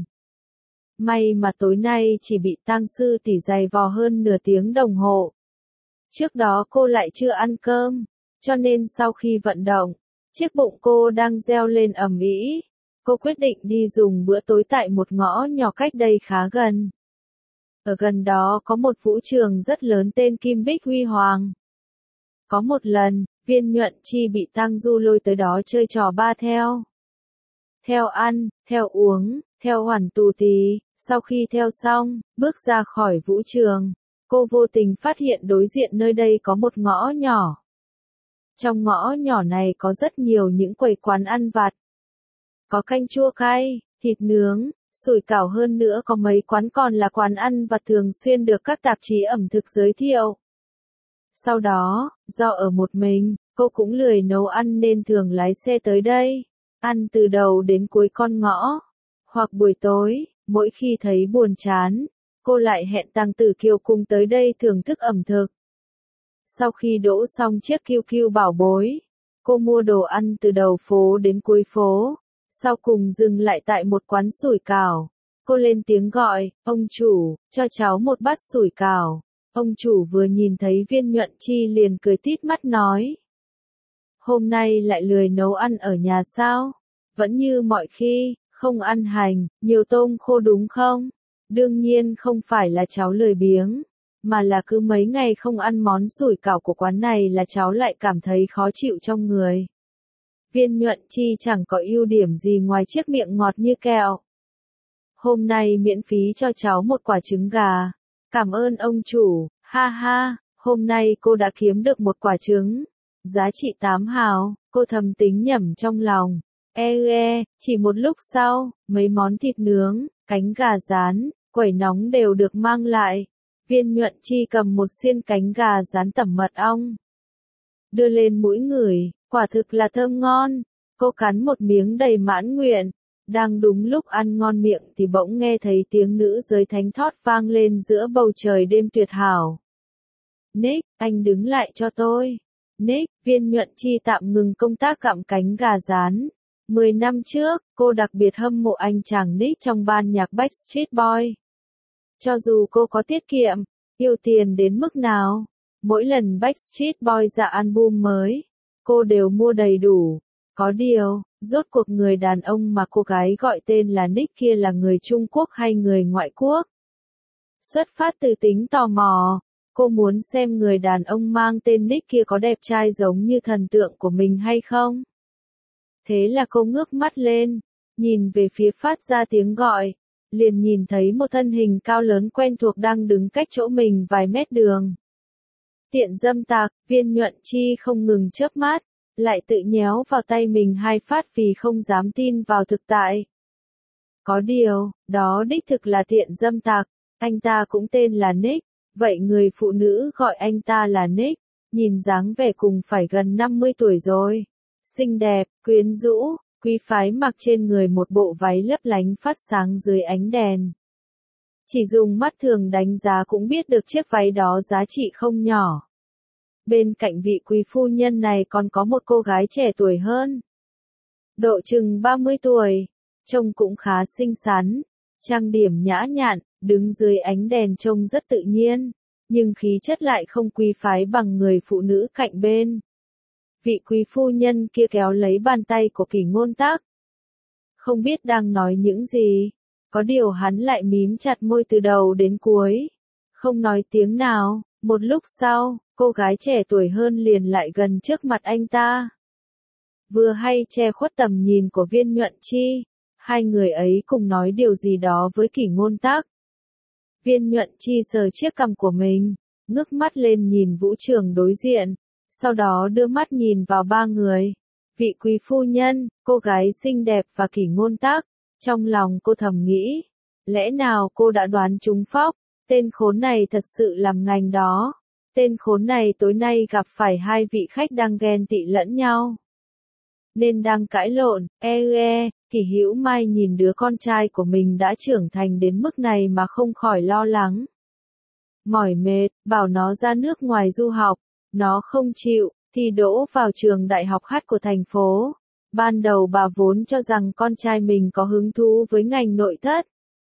May mà tối nay chỉ bị Tang sư tỷ giày vò hơn nửa tiếng đồng hồ. Trước đó cô lại chưa ăn cơm, cho nên sau khi vận động, chiếc bụng cô đang reo lên ầm ĩ. Cô quyết định đi dùng bữa tối tại một ngõ nhỏ cách đây khá gần. Ở gần đó có một vũ trường rất lớn tên Kim Bích Huy Hoàng. Có một lần, Viên Nhuận Chi bị Tang Du lôi tới đó chơi trò ba theo. Theo ăn, theo uống, theo hoàn tù tì, sau khi theo xong, bước ra khỏi vũ trường, cô vô tình phát hiện đối diện nơi đây có một ngõ nhỏ. Trong ngõ nhỏ này có rất nhiều những quầy quán ăn vặt. Có canh chua cay, thịt nướng, sủi cảo, hơn nữa có mấy quán còn là quán ăn vặt thường xuyên được các tạp chí ẩm thực giới thiệu. Sau đó, do ở một mình, cô cũng lười nấu ăn nên thường lái xe tới đây, ăn từ đầu đến cuối con ngõ. Hoặc buổi tối, mỗi khi thấy buồn chán, cô lại hẹn Tang Tử Kiều cùng tới đây thưởng thức ẩm thực. Sau khi đỗ xong chiếc kiu kiu bảo bối, cô mua đồ ăn từ đầu phố đến cuối phố, sau cùng dừng lại tại một quán sủi cảo. Cô lên tiếng gọi, ông chủ, cho cháu một bát sủi cảo. Ông chủ vừa nhìn thấy Viên Nhuận Chi liền cười tít mắt nói. Hôm nay lại lười nấu ăn ở nhà sao? Vẫn như mọi khi, không ăn hành, nhiều tôm khô đúng không? Đương nhiên không phải là cháu lười biếng, mà là cứ mấy ngày không ăn món sủi cảo của quán này là cháu lại cảm thấy khó chịu trong người. Viên Nhuận Chi chẳng có ưu điểm gì ngoài chiếc miệng ngọt như kẹo. Hôm nay miễn phí cho cháu một quả trứng gà. Cảm ơn ông chủ, ha ha, hôm nay cô đã kiếm được một quả trứng. Giá trị tám hào, cô thầm tính nhẩm trong lòng. E e, chỉ một lúc sau, mấy món thịt nướng, cánh gà rán, quẩy nóng đều được mang lại. Viên Nhuận Chi cầm một xiên cánh gà rán tẩm mật ong. Đưa lên mũi ngửi, quả thực là thơm ngon. Cô cắn một miếng đầy mãn nguyện. Đang đúng lúc ăn ngon miệng thì bỗng nghe thấy tiếng nữ giới thánh thót vang lên giữa bầu trời đêm tuyệt hảo. Nick, anh đứng lại cho tôi. Nick, Viên Nhuận Chi tạm ngừng công tác gặm cánh gà rán. Mười năm trước, cô đặc biệt hâm mộ anh chàng Nick trong ban nhạc Backstreet Boys. Cho dù cô có tiết kiệm, yêu tiền đến mức nào, mỗi lần Backstreet Boys ra album mới, cô đều mua đầy đủ. Có điều, rốt cuộc người đàn ông mà cô gái gọi tên là Nick kia là người Trung Quốc hay người ngoại quốc? Xuất phát từ tính tò mò, cô muốn xem người đàn ông mang tên Nick kia có đẹp trai giống như thần tượng của mình hay không. Thế là cô ngước mắt lên, nhìn về phía phát ra tiếng gọi, liền nhìn thấy một thân hình cao lớn quen thuộc đang đứng cách chỗ mình vài mét đường. Tiện dâm tặc, Viên Nhuận Chi không ngừng chớp mắt, lại tự nhéo vào tay mình hai phát vì không dám tin vào thực tại. Có điều, đó đích thực là tiện dâm tặc, anh ta cũng tên là Nick, vậy người phụ nữ gọi anh ta là Nick, nhìn dáng vẻ cùng phải gần năm mươi tuổi rồi. Xinh đẹp, quyến rũ, quý phái, mặc trên người một bộ váy lấp lánh phát sáng dưới ánh đèn. Chỉ dùng mắt thường đánh giá cũng biết được chiếc váy đó giá trị không nhỏ. Bên cạnh vị quý phu nhân này còn có một cô gái trẻ tuổi hơn. Độ chừng ba mươi tuổi, trông cũng khá xinh xắn, trang điểm nhã nhặn, đứng dưới ánh đèn trông rất tự nhiên, nhưng khí chất lại không quý phái bằng người phụ nữ cạnh bên. Vị quý phu nhân kia kéo lấy bàn tay của Kỷ Ngôn Tắc. Không biết đang nói những gì, có điều hắn lại mím chặt môi từ đầu đến cuối, không nói tiếng nào. Một lúc sau, cô gái trẻ tuổi hơn liền lại gần trước mặt anh ta. Vừa hay che khuất tầm nhìn của Viên Nhuận Chi, hai người ấy cùng nói điều gì đó với Kỷ Ngôn Tắc. Viên Nhuận Chi sờ chiếc cằm của mình, ngước mắt lên nhìn Vũ Trường đối diện, sau đó đưa mắt nhìn vào ba người. Vị quý phu nhân, cô gái xinh đẹp và Kỷ Ngôn Tắc. Trong lòng cô thầm nghĩ, lẽ nào cô đã đoán trúng phóc, tên khốn này thật sự làm ngành đó. Tên khốn này tối nay gặp phải hai vị khách đang ghen tị lẫn nhau. Nên đang cãi lộn, e e, Kỷ Hữu Mai nhìn đứa con trai của mình đã trưởng thành đến mức này mà không khỏi lo lắng. Mỏi mệt, bảo nó ra nước ngoài du học, nó không chịu, thì đỗ vào trường đại học hát của thành phố. Ban đầu bà vốn cho rằng con trai mình có hứng thú với ngành nội thất,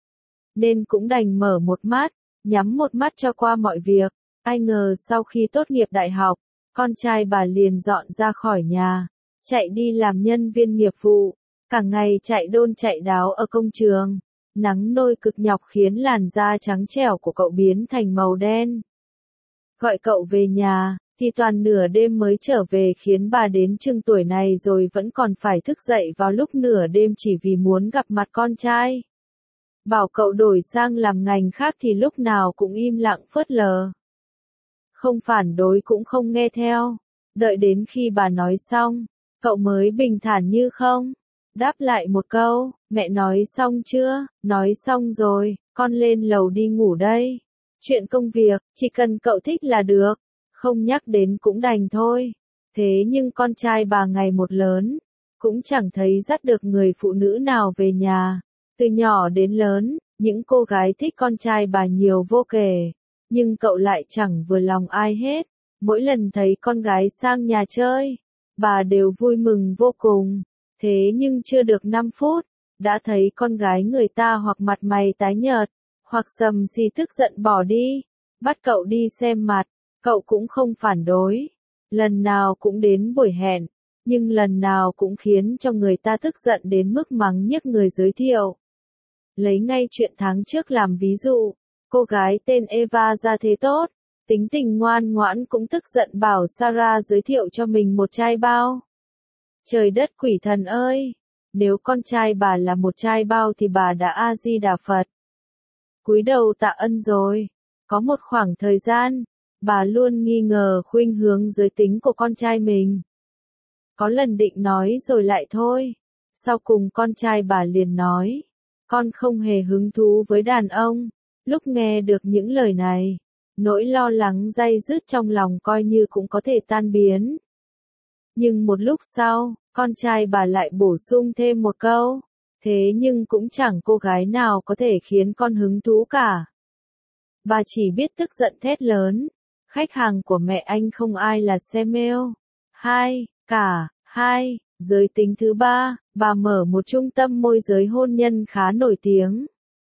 nên cũng đành mở một mắt, nhắm một mắt cho qua mọi việc. Ai ngờ sau khi tốt nghiệp đại học, con trai bà liền dọn ra khỏi nhà, chạy đi làm nhân viên nghiệp vụ, cả ngày chạy đôn chạy đáo ở công trường. Nắng nôi cực nhọc khiến làn da trắng trẻo của cậu biến thành màu đen. Gọi cậu về nhà, thì toàn nửa đêm mới trở về khiến bà đến chừng tuổi này rồi vẫn còn phải thức dậy vào lúc nửa đêm chỉ vì muốn gặp mặt con trai. Bảo cậu đổi sang làm ngành khác thì lúc nào cũng im lặng phớt lờ. Không phản đối cũng không nghe theo. Đợi đến khi bà nói xong, cậu mới bình thản như không. Đáp lại một câu, mẹ nói xong chưa? Nói xong rồi, con lên lầu đi ngủ đây. Chuyện công việc, chỉ cần cậu thích là được. Không nhắc đến cũng đành thôi. Thế nhưng con trai bà ngày một lớn, cũng chẳng thấy dắt được người phụ nữ nào về nhà. Từ nhỏ đến lớn, những cô gái thích con trai bà nhiều vô kể. Nhưng cậu lại chẳng vừa lòng ai hết. Mỗi lần thấy con gái sang nhà chơi, bà đều vui mừng vô cùng. Thế nhưng chưa được năm phút, đã thấy con gái người ta hoặc mặt mày tái nhợt, hoặc sầm xì tức giận bỏ đi. Bắt cậu đi xem mặt, cậu cũng không phản đối. Lần nào cũng đến buổi hẹn, nhưng lần nào cũng khiến cho người ta tức giận đến mức mắng nhiếc người giới thiệu. Lấy ngay chuyện tháng trước làm ví dụ, cô gái tên Eva ra thế tốt, tính tình ngoan ngoãn cũng tức giận bảo Sarah giới thiệu cho mình một chai bao. Trời đất quỷ thần ơi, nếu con trai bà là một chai bao thì bà đã A-di-đà Phật. Cúi đầu tạ ân rồi. Có một khoảng thời gian, bà luôn nghi ngờ khuynh hướng giới tính của con trai mình. Có lần định nói rồi lại thôi. Sau cùng con trai bà liền nói, con không hề hứng thú với đàn ông. Lúc nghe được những lời này, nỗi lo lắng day dứt trong lòng coi như cũng có thể tan biến. Nhưng một lúc sau, con trai bà lại bổ sung thêm một câu, thế nhưng cũng chẳng cô gái nào có thể khiến con hứng thú cả. Bà chỉ biết tức giận thét lớn, khách hàng của mẹ anh không ai là female. Hai, cả, hai, giới tính thứ ba, bà mở một trung tâm môi giới hôn nhân khá nổi tiếng.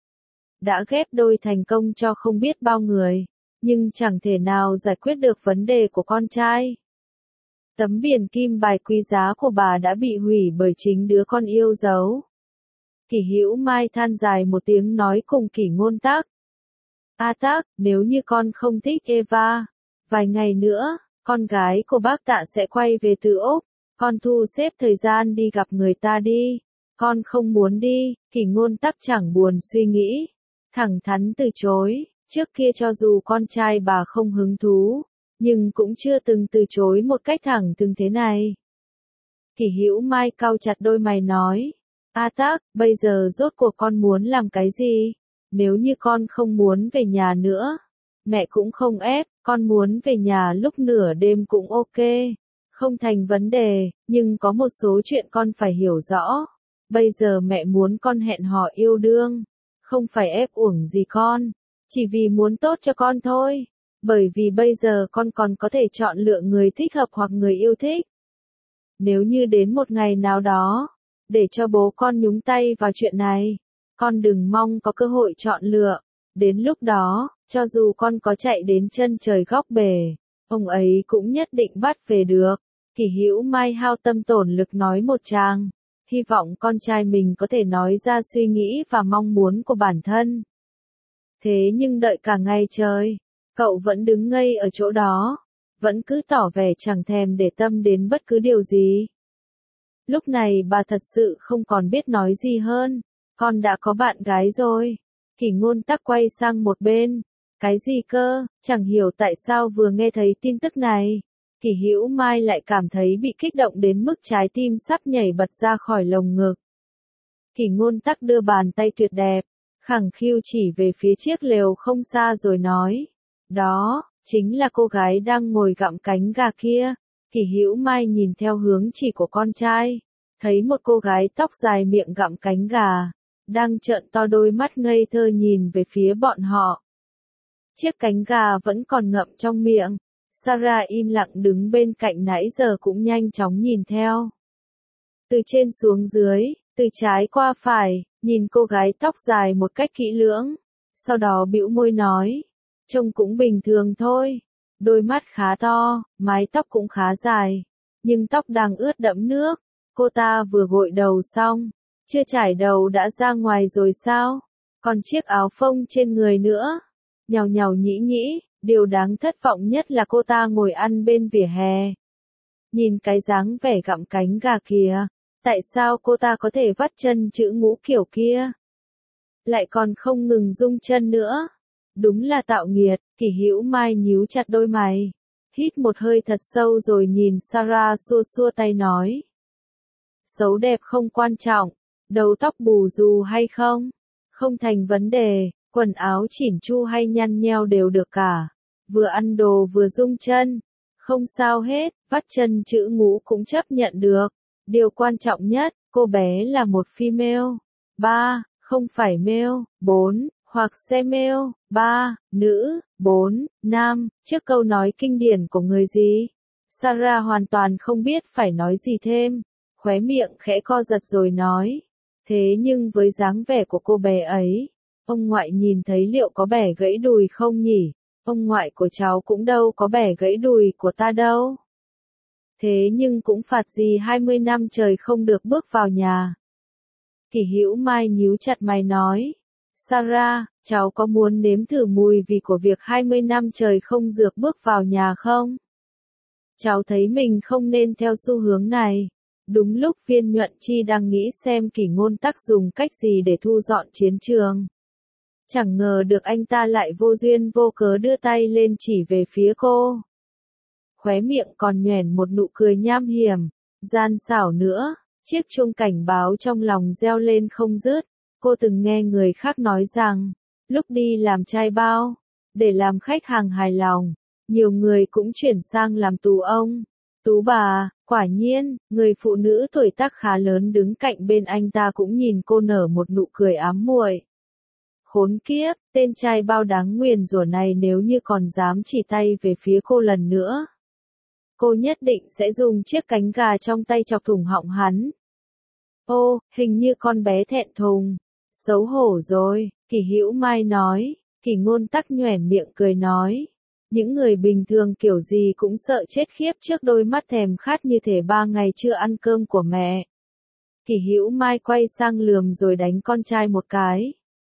Đã ghép đôi thành công cho không biết bao người, nhưng chẳng thể nào giải quyết được vấn đề của con trai. Tấm biển kim bài quý giá của bà đã bị hủy bởi chính đứa con yêu dấu. Kỷ Hữu Mai than dài một tiếng nói cùng Kỷ Ngôn Tắc. A Tắc, nếu như con không thích Eva, vài ngày nữa, con gái của bác Tạ sẽ quay về từ Úc, con thu xếp thời gian đi gặp người ta đi. Con không muốn đi, Kỷ Ngôn Tắc chẳng buồn suy nghĩ, thẳng thắn từ chối. Trước kia cho dù con trai bà không hứng thú, nhưng cũng chưa từng từ chối một cách thẳng thừng thế này. Kỷ Hữu Mai cau chặt đôi mày nói, A Tắc, bây giờ rốt cuộc con muốn làm cái gì? Nếu như con không muốn về nhà nữa, mẹ cũng không ép, con muốn về nhà lúc nửa đêm cũng ok, không thành vấn đề, nhưng có một số chuyện con phải hiểu rõ. Bây giờ mẹ muốn con hẹn hò yêu đương, không phải ép uổng gì con, chỉ vì muốn tốt cho con thôi. Bởi vì bây giờ con còn có thể chọn lựa người thích hợp hoặc người yêu thích. Nếu như đến một ngày nào đó, để cho bố con nhúng tay vào chuyện này, con đừng mong có cơ hội chọn lựa. Đến lúc đó, cho dù con có chạy đến chân trời góc bể, ông ấy cũng nhất định bắt về được. Kỷ Hữu Mai hao tâm tổn lực nói một tràng, hy vọng con trai mình có thể nói ra suy nghĩ và mong muốn của bản thân. Thế nhưng đợi cả ngày trời, Cậu vẫn đứng ngây ở chỗ đó, vẫn cứ tỏ vẻ chẳng thèm để tâm đến bất cứ điều gì. Lúc này bà thật sự không còn biết nói gì hơn, con đã có bạn gái rồi. Kỷ Ngôn Tắc quay sang một bên, cái gì cơ, chẳng hiểu tại sao vừa nghe thấy tin tức này. Kỷ Hữu Mai lại cảm thấy bị kích động đến mức trái tim sắp nhảy bật ra khỏi lồng ngực. Kỷ Ngôn Tắc đưa bàn tay tuyệt đẹp, khẳng khiu chỉ về phía chiếc lều không xa rồi nói, đó, chính là cô gái đang ngồi gặm cánh gà kia. Kỷ Hữu Mai nhìn theo hướng chỉ của con trai, thấy một cô gái tóc dài miệng gặm cánh gà, đang trợn to đôi mắt ngây thơ nhìn về phía bọn họ. Chiếc cánh gà vẫn còn ngậm trong miệng, Sarah im lặng đứng bên cạnh nãy giờ cũng nhanh chóng nhìn theo. Từ trên xuống dưới, từ trái qua phải, nhìn cô gái tóc dài một cách kỹ lưỡng, sau đó bĩu môi nói, trông cũng bình thường thôi, đôi mắt khá to, mái tóc cũng khá dài, nhưng tóc đang ướt đẫm nước, cô ta vừa gội đầu xong, chưa chải đầu đã ra ngoài rồi sao, còn chiếc áo phông trên người nữa, nhàu nhàu nhĩ nhĩ, điều đáng thất vọng nhất là cô ta ngồi ăn bên vỉa hè. Nhìn cái dáng vẻ gặm cánh gà kìa, tại sao cô ta có thể vắt chân chữ ngũ kiểu kia? Lại còn không ngừng rung chân nữa. Đúng là tạo nghiệt. Kỷ Hữu Mai nhíu chặt đôi mày, hít một hơi thật sâu rồi nhìn Sarah xua xua tay nói. Xấu đẹp không quan trọng, đầu tóc bù xù hay không, không thành vấn đề, quần áo chỉn chu hay nhăn nheo đều được cả, vừa ăn đồ vừa rung chân, không sao hết, vắt chân chữ ngũ cũng chấp nhận được. Điều quan trọng nhất, cô bé là một female. ba. Không phải male. bốn. Hoặc female. ba. Nữ. bốn. Nam. Trước câu nói kinh điển của người gì? Sarah hoàn toàn không biết phải nói gì thêm. Khóe miệng khẽ co giật rồi nói. Thế nhưng với dáng vẻ của cô bé ấy, ông ngoại nhìn thấy liệu có bẻ gãy đùi không nhỉ? Ông ngoại của cháu cũng đâu có bẻ gãy đùi của ta đâu. Thế nhưng cũng phạt gì hai mươi năm trời không được bước vào nhà. Kỷ Hữu Mai nhíu chặt mày nói. Sarah, cháu có muốn nếm thử mùi vị của việc hai mươi năm trời không được bước vào nhà không? Cháu thấy mình không nên theo xu hướng này. Đúng lúc Viên Nhuận Chi đang nghĩ xem Kỷ Ngôn Tắc dùng cách gì để thu dọn chiến trường. Chẳng ngờ được anh ta lại vô duyên vô cớ đưa tay lên chỉ về phía cô. Khóe miệng còn nhoẻn một nụ cười nham hiểm, gian xảo nữa, chiếc chuông cảnh báo trong lòng reo lên không dứt. Cô từng nghe người khác nói rằng, lúc đi làm trai bao, để làm khách hàng hài lòng, nhiều người cũng chuyển sang làm tú ông, tú bà. Quả nhiên, người phụ nữ tuổi tác khá lớn đứng cạnh bên anh ta cũng nhìn cô nở một nụ cười ám muội. Khốn kiếp, tên trai bao đáng nguyền rủa này nếu như còn dám chỉ tay về phía cô lần nữa, cô nhất định sẽ dùng chiếc cánh gà trong tay chọc thủng họng hắn. Ô, hình như con bé thẹn thùng. Xấu hổ rồi, Kỷ Hữu Mai nói. Kỷ Ngôn Tắc nhoẻn miệng cười nói. Những người bình thường kiểu gì cũng sợ chết khiếp trước đôi mắt thèm khát như thể ba ngày chưa ăn cơm của mẹ. Kỷ Hữu Mai quay sang lườm rồi đánh con trai một cái.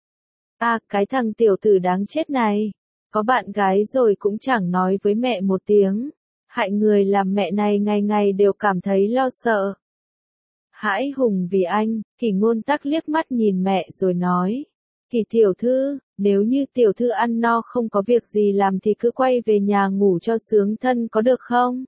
À, cái thằng tiểu tử đáng chết này. Có bạn gái rồi cũng chẳng nói với mẹ một tiếng. Hại người làm mẹ này ngày ngày đều cảm thấy lo sợ. Hãi hùng vì anh, Kỷ Ngôn Tắc liếc mắt nhìn mẹ rồi nói. Kỷ tiểu thư, nếu như tiểu thư ăn no không có việc gì làm thì cứ quay về nhà ngủ cho sướng thân có được không?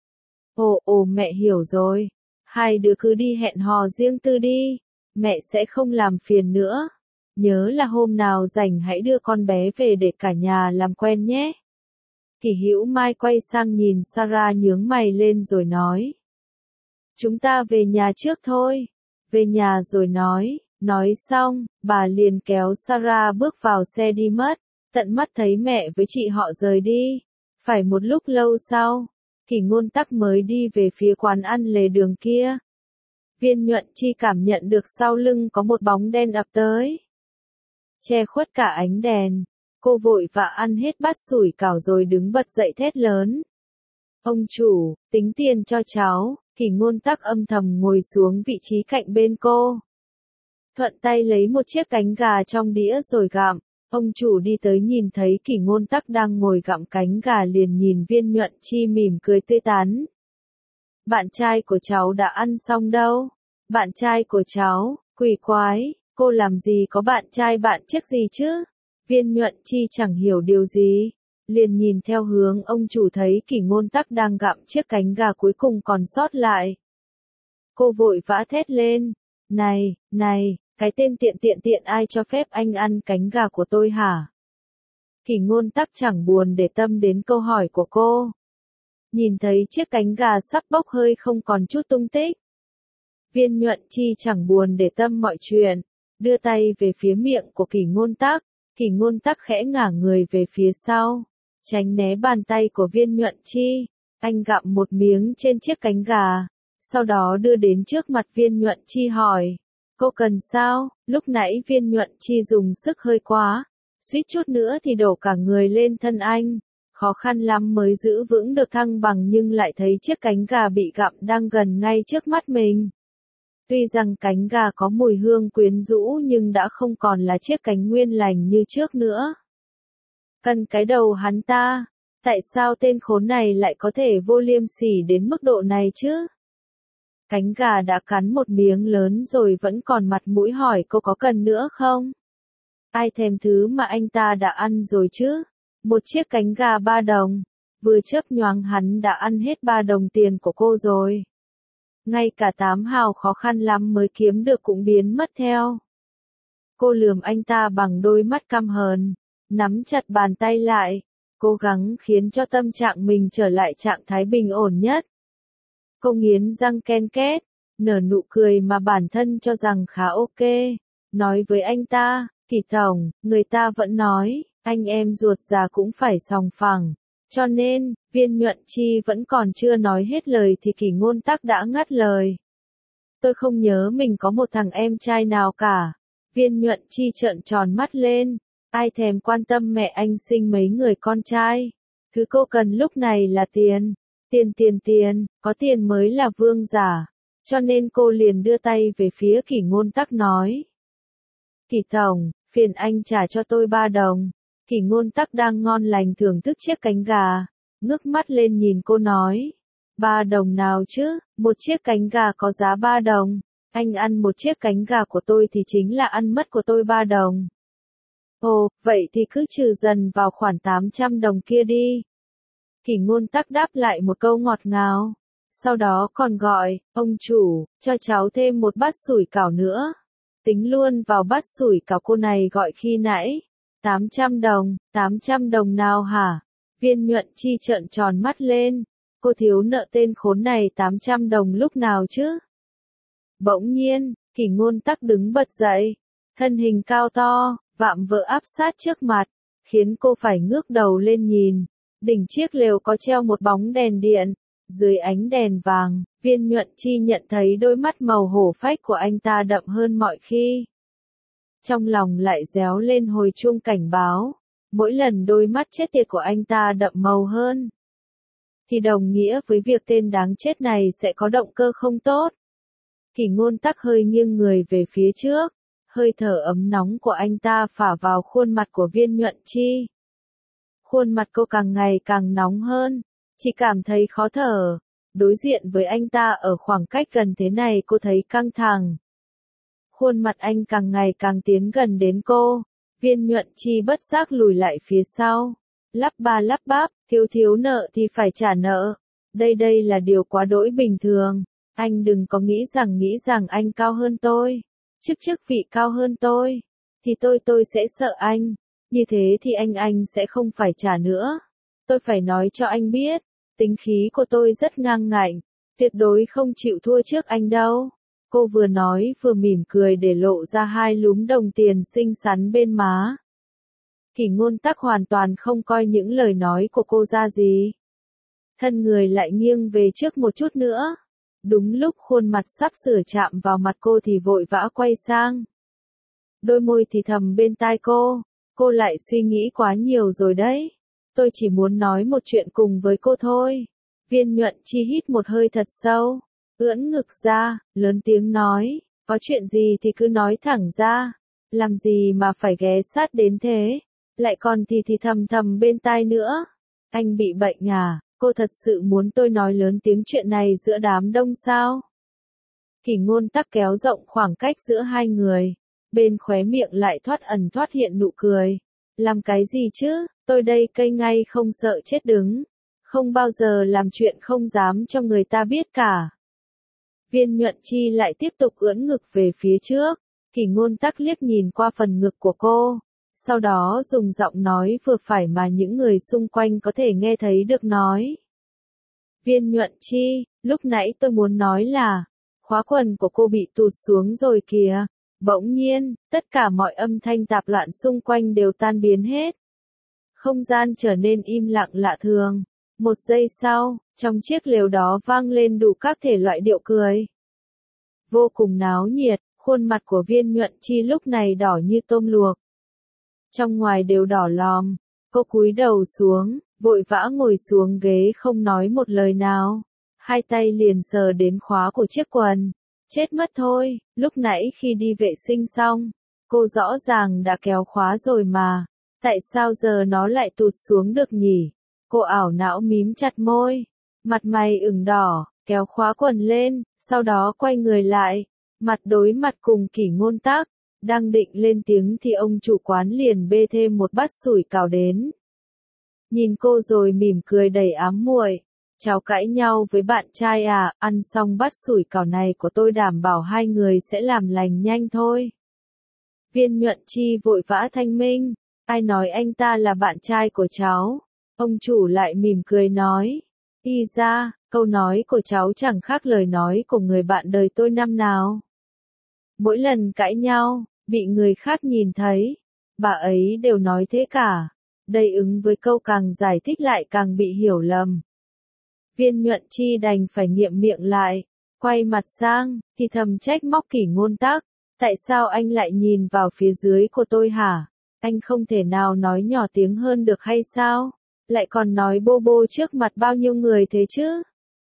Ồ ồ mẹ hiểu rồi. Hai đứa cứ đi hẹn hò riêng tư đi. Mẹ sẽ không làm phiền nữa. Nhớ là hôm nào rảnh hãy đưa con bé về để cả nhà làm quen nhé. Kỷ Hữu Mai quay sang nhìn Sarah nhướng mày lên rồi nói. Chúng ta về nhà trước thôi. Về nhà rồi nói. Nói xong, bà liền kéo Sarah bước vào xe đi mất, tận mắt thấy mẹ với chị họ rời đi. Phải một lúc lâu sau, Kỷ Ngôn Tắc mới đi về phía quán ăn lề đường kia. Viên Nhuận Chi cảm nhận được sau lưng có một bóng đen ập tới. Che khuất cả ánh đèn, cô vội vã ăn hết bát sủi cảo rồi đứng bật dậy thét lớn. Ông chủ, tính tiền cho cháu. Kỷ Ngôn Tắc âm thầm ngồi xuống vị trí cạnh bên cô. Thuận tay lấy một chiếc cánh gà trong đĩa rồi gặm. Ông chủ đi tới nhìn thấy Kỷ Ngôn Tắc đang ngồi gặm cánh gà liền nhìn Viên Nhuận Chi mỉm cười tươi tắn. Bạn trai của cháu đã ăn xong đâu? Bạn trai của cháu, quỷ quái, cô làm gì có bạn trai bạn chiếc gì chứ? Viên Nhuận Chi chẳng hiểu điều gì, liền nhìn theo hướng ông chủ thấy Kỷ Ngôn Tắc đang gặm chiếc cánh gà cuối cùng còn sót lại. Cô vội vã thét lên, này, này, cái tên tiện tiện tiện ai cho phép anh ăn cánh gà của tôi hả? Kỷ Ngôn Tắc chẳng buồn để tâm đến câu hỏi của cô. Nhìn thấy chiếc cánh gà sắp bốc hơi không còn chút tung tích. Viên Nhuận Chi chẳng buồn để tâm mọi chuyện, đưa tay về phía miệng của Kỷ Ngôn Tắc, Kỷ Ngôn Tắc khẽ ngả người về phía sau, tránh né bàn tay của Viên Nhuận Chi, anh gặm một miếng trên chiếc cánh gà, sau đó đưa đến trước mặt Viên Nhuận Chi hỏi, cô cần sao? Lúc nãy Viên Nhuận Chi dùng sức hơi quá, suýt chút nữa thì đổ cả người lên thân anh. Khó khăn lắm mới giữ vững được thăng bằng nhưng lại thấy chiếc cánh gà bị gặm đang gần ngay trước mắt mình. Tuy rằng cánh gà có mùi hương quyến rũ nhưng đã không còn là chiếc cánh nguyên lành như trước nữa. Cần cái đầu hắn ta, tại sao tên khốn này lại có thể vô liêm sỉ đến mức độ này chứ? Cánh gà đã cắn một miếng lớn rồi vẫn còn mặt mũi hỏi cô có cần nữa không? Ai thèm thứ mà anh ta đã ăn rồi chứ? Một chiếc cánh gà ba đồng, vừa chớp nhoáng hắn đã ăn hết ba đồng tiền của cô rồi. Ngay cả tám hào khó khăn lắm mới kiếm được cũng biến mất theo. Cô lườm anh ta bằng đôi mắt căm hờn, nắm chặt bàn tay lại, cố gắng khiến cho tâm trạng mình trở lại trạng thái bình ổn nhất. Cô nghiến răng ken két, nở nụ cười mà bản thân cho rằng khá ok, nói với anh ta, Kỷ tổng, người ta vẫn nói, anh em ruột già cũng phải sòng phẳng, cho nên, Viên Nhuận Chi vẫn còn chưa nói hết lời thì Kỷ Ngôn Tắc đã ngắt lời. Tôi không nhớ mình có một thằng em trai nào cả. Viên Nhuận Chi trợn tròn mắt lên, ai thèm quan tâm mẹ anh sinh mấy người con trai. Thứ cô cần lúc này là tiền, tiền tiền tiền, có tiền mới là vương giả. Cho nên cô liền đưa tay về phía Kỷ Ngôn Tắc nói. Kỷ tổng, phiền anh trả cho tôi ba đồng. Kỷ Ngôn Tắc đang ngon lành thưởng thức chiếc cánh gà, ngước mắt lên nhìn cô nói. Ba đồng nào chứ, một chiếc cánh gà có giá ba đồng, anh ăn một chiếc cánh gà của tôi thì chính là ăn mất của tôi ba đồng. Ồ, vậy thì cứ trừ dần vào khoản tám trăm đồng kia đi. Kỷ Ngôn Tắc đáp lại một câu ngọt ngào, sau đó còn gọi, ông chủ, cho cháu thêm một bát sủi cảo nữa. Tính luôn vào bát sủi cảo cô này gọi khi nãy. tám trăm đồng, tám trăm đồng nào hả? Viên Nhuận Chi trợn tròn mắt lên, cô thiếu nợ tên khốn này tám trăm đồng lúc nào chứ? Bỗng nhiên, Kỷ Ngôn Tắc đứng bật dậy, thân hình cao to, vạm vỡ áp sát trước mặt, khiến cô phải ngước đầu lên nhìn. Đỉnh chiếc lều có treo một bóng đèn điện, dưới ánh đèn vàng, Viên Nhuận Chi nhận thấy đôi mắt màu hổ phách của anh ta đậm hơn mọi khi. Trong lòng lại réo lên hồi chuông cảnh báo, mỗi lần đôi mắt chết tiệt của anh ta đậm màu hơn, thì đồng nghĩa với việc tên đáng chết này sẽ có động cơ không tốt. Kỷ Ngôn Tắc hơi nghiêng người về phía trước, hơi thở ấm nóng của anh ta phả vào khuôn mặt của Viên Nhuận Chi. Khuôn mặt cô càng ngày càng nóng hơn, chỉ cảm thấy khó thở. Đối diện với anh ta ở khoảng cách gần thế này cô thấy căng thẳng. Khuôn mặt anh càng ngày càng tiến gần đến cô, Viên Nhuận Chi bất giác lùi lại phía sau, lắp ba lắp bắp, thiếu thiếu nợ thì phải trả nợ. Đây đây là điều quá đỗi bình thường, anh đừng có nghĩ rằng nghĩ rằng anh cao hơn tôi, chức chức vị cao hơn tôi, thì tôi tôi sẽ sợ anh, như thế thì anh anh sẽ không phải trả nữa. Tôi phải nói cho anh biết, tính khí của tôi rất ngang ngạnh, tuyệt đối không chịu thua trước anh đâu. Cô vừa nói vừa mỉm cười để lộ ra hai lúm đồng tiền xinh xắn bên má. Kỷ Ngôn Tắc hoàn toàn không coi những lời nói của cô ra gì. Thân người lại nghiêng về trước một chút nữa. Đúng lúc khuôn mặt sắp sửa chạm vào mặt cô thì vội vã quay sang. Đôi môi thì thầm bên tai cô, cô lại suy nghĩ quá nhiều rồi đấy. Tôi chỉ muốn nói một chuyện cùng với cô thôi. Viên Nhuận Chi hít một hơi thật sâu, ưỡn ngực ra, lớn tiếng nói, có chuyện gì thì cứ nói thẳng ra. làm gì mà phải ghé sát đến thế, lại còn thì thì thầm thầm bên tai nữa. Anh bị bệnh à, cô thật sự muốn tôi nói lớn tiếng chuyện này giữa đám đông sao? Kỷ Ngôn Tắc kéo rộng khoảng cách giữa hai người, bên khóe miệng lại thoát ẩn thoát hiện nụ cười. Làm cái gì chứ, tôi đây cây ngay không sợ chết đứng, không bao giờ làm chuyện không dám cho người ta biết cả. Viên Nhuận Chi lại tiếp tục ưỡn ngực về phía trước, Kỷ Ngôn Tắc liếc nhìn qua phần ngực của cô, sau đó dùng giọng nói vừa phải mà những người xung quanh có thể nghe thấy được nói. Viên Nhuận Chi, lúc nãy tôi muốn nói là, khóa quần của cô bị tụt xuống rồi kìa. Bỗng nhiên, tất cả mọi âm thanh tạp loạn xung quanh đều tan biến hết. Không gian trở nên im lặng lạ thường. Một giây sau, trong chiếc lều đó vang lên đủ các thể loại điệu cười. Vô cùng náo nhiệt, khuôn mặt của Viên Nhuận Chi lúc này đỏ như tôm luộc. Trong ngoài đều đỏ lòm, cô cúi đầu xuống, vội vã ngồi xuống ghế không nói một lời nào. Hai tay liền sờ đến khóa của chiếc quần. Chết mất thôi, lúc nãy khi đi vệ sinh xong, cô rõ ràng đã kéo khóa rồi mà, tại sao giờ nó lại tụt xuống được nhỉ? Cô ảo não mím chặt môi, mặt mày ửng đỏ, kéo khóa quần lên, sau đó quay người lại, mặt đối mặt cùng Kỷ Ngôn Tắc, đang định lên tiếng thì ông chủ quán liền bê thêm một bát sủi cảo đến. Nhìn cô rồi mỉm cười đầy ám muội. Cháu cãi nhau với bạn trai à, ăn xong bát sủi cảo này của tôi đảm bảo hai người sẽ làm lành nhanh thôi. Viên Nhuận Chi vội vã thanh minh, ai nói anh ta là bạn trai của cháu? Ông chủ lại mỉm cười nói, y ra, câu nói của cháu chẳng khác lời nói của người bạn đời tôi năm nào. Mỗi lần cãi nhau, bị người khác nhìn thấy, bà ấy đều nói thế cả. Đây ứng với câu càng giải thích lại càng bị hiểu lầm. Viên Nhuận Chi đành phải nghiệm miệng lại, quay mặt sang, thì thầm trách móc Kỷ Ngôn Tắc, tại sao anh lại nhìn vào phía dưới của tôi hả? Anh không thể nào nói nhỏ tiếng hơn được hay sao? Lại còn nói bô bô trước mặt bao nhiêu người thế chứ?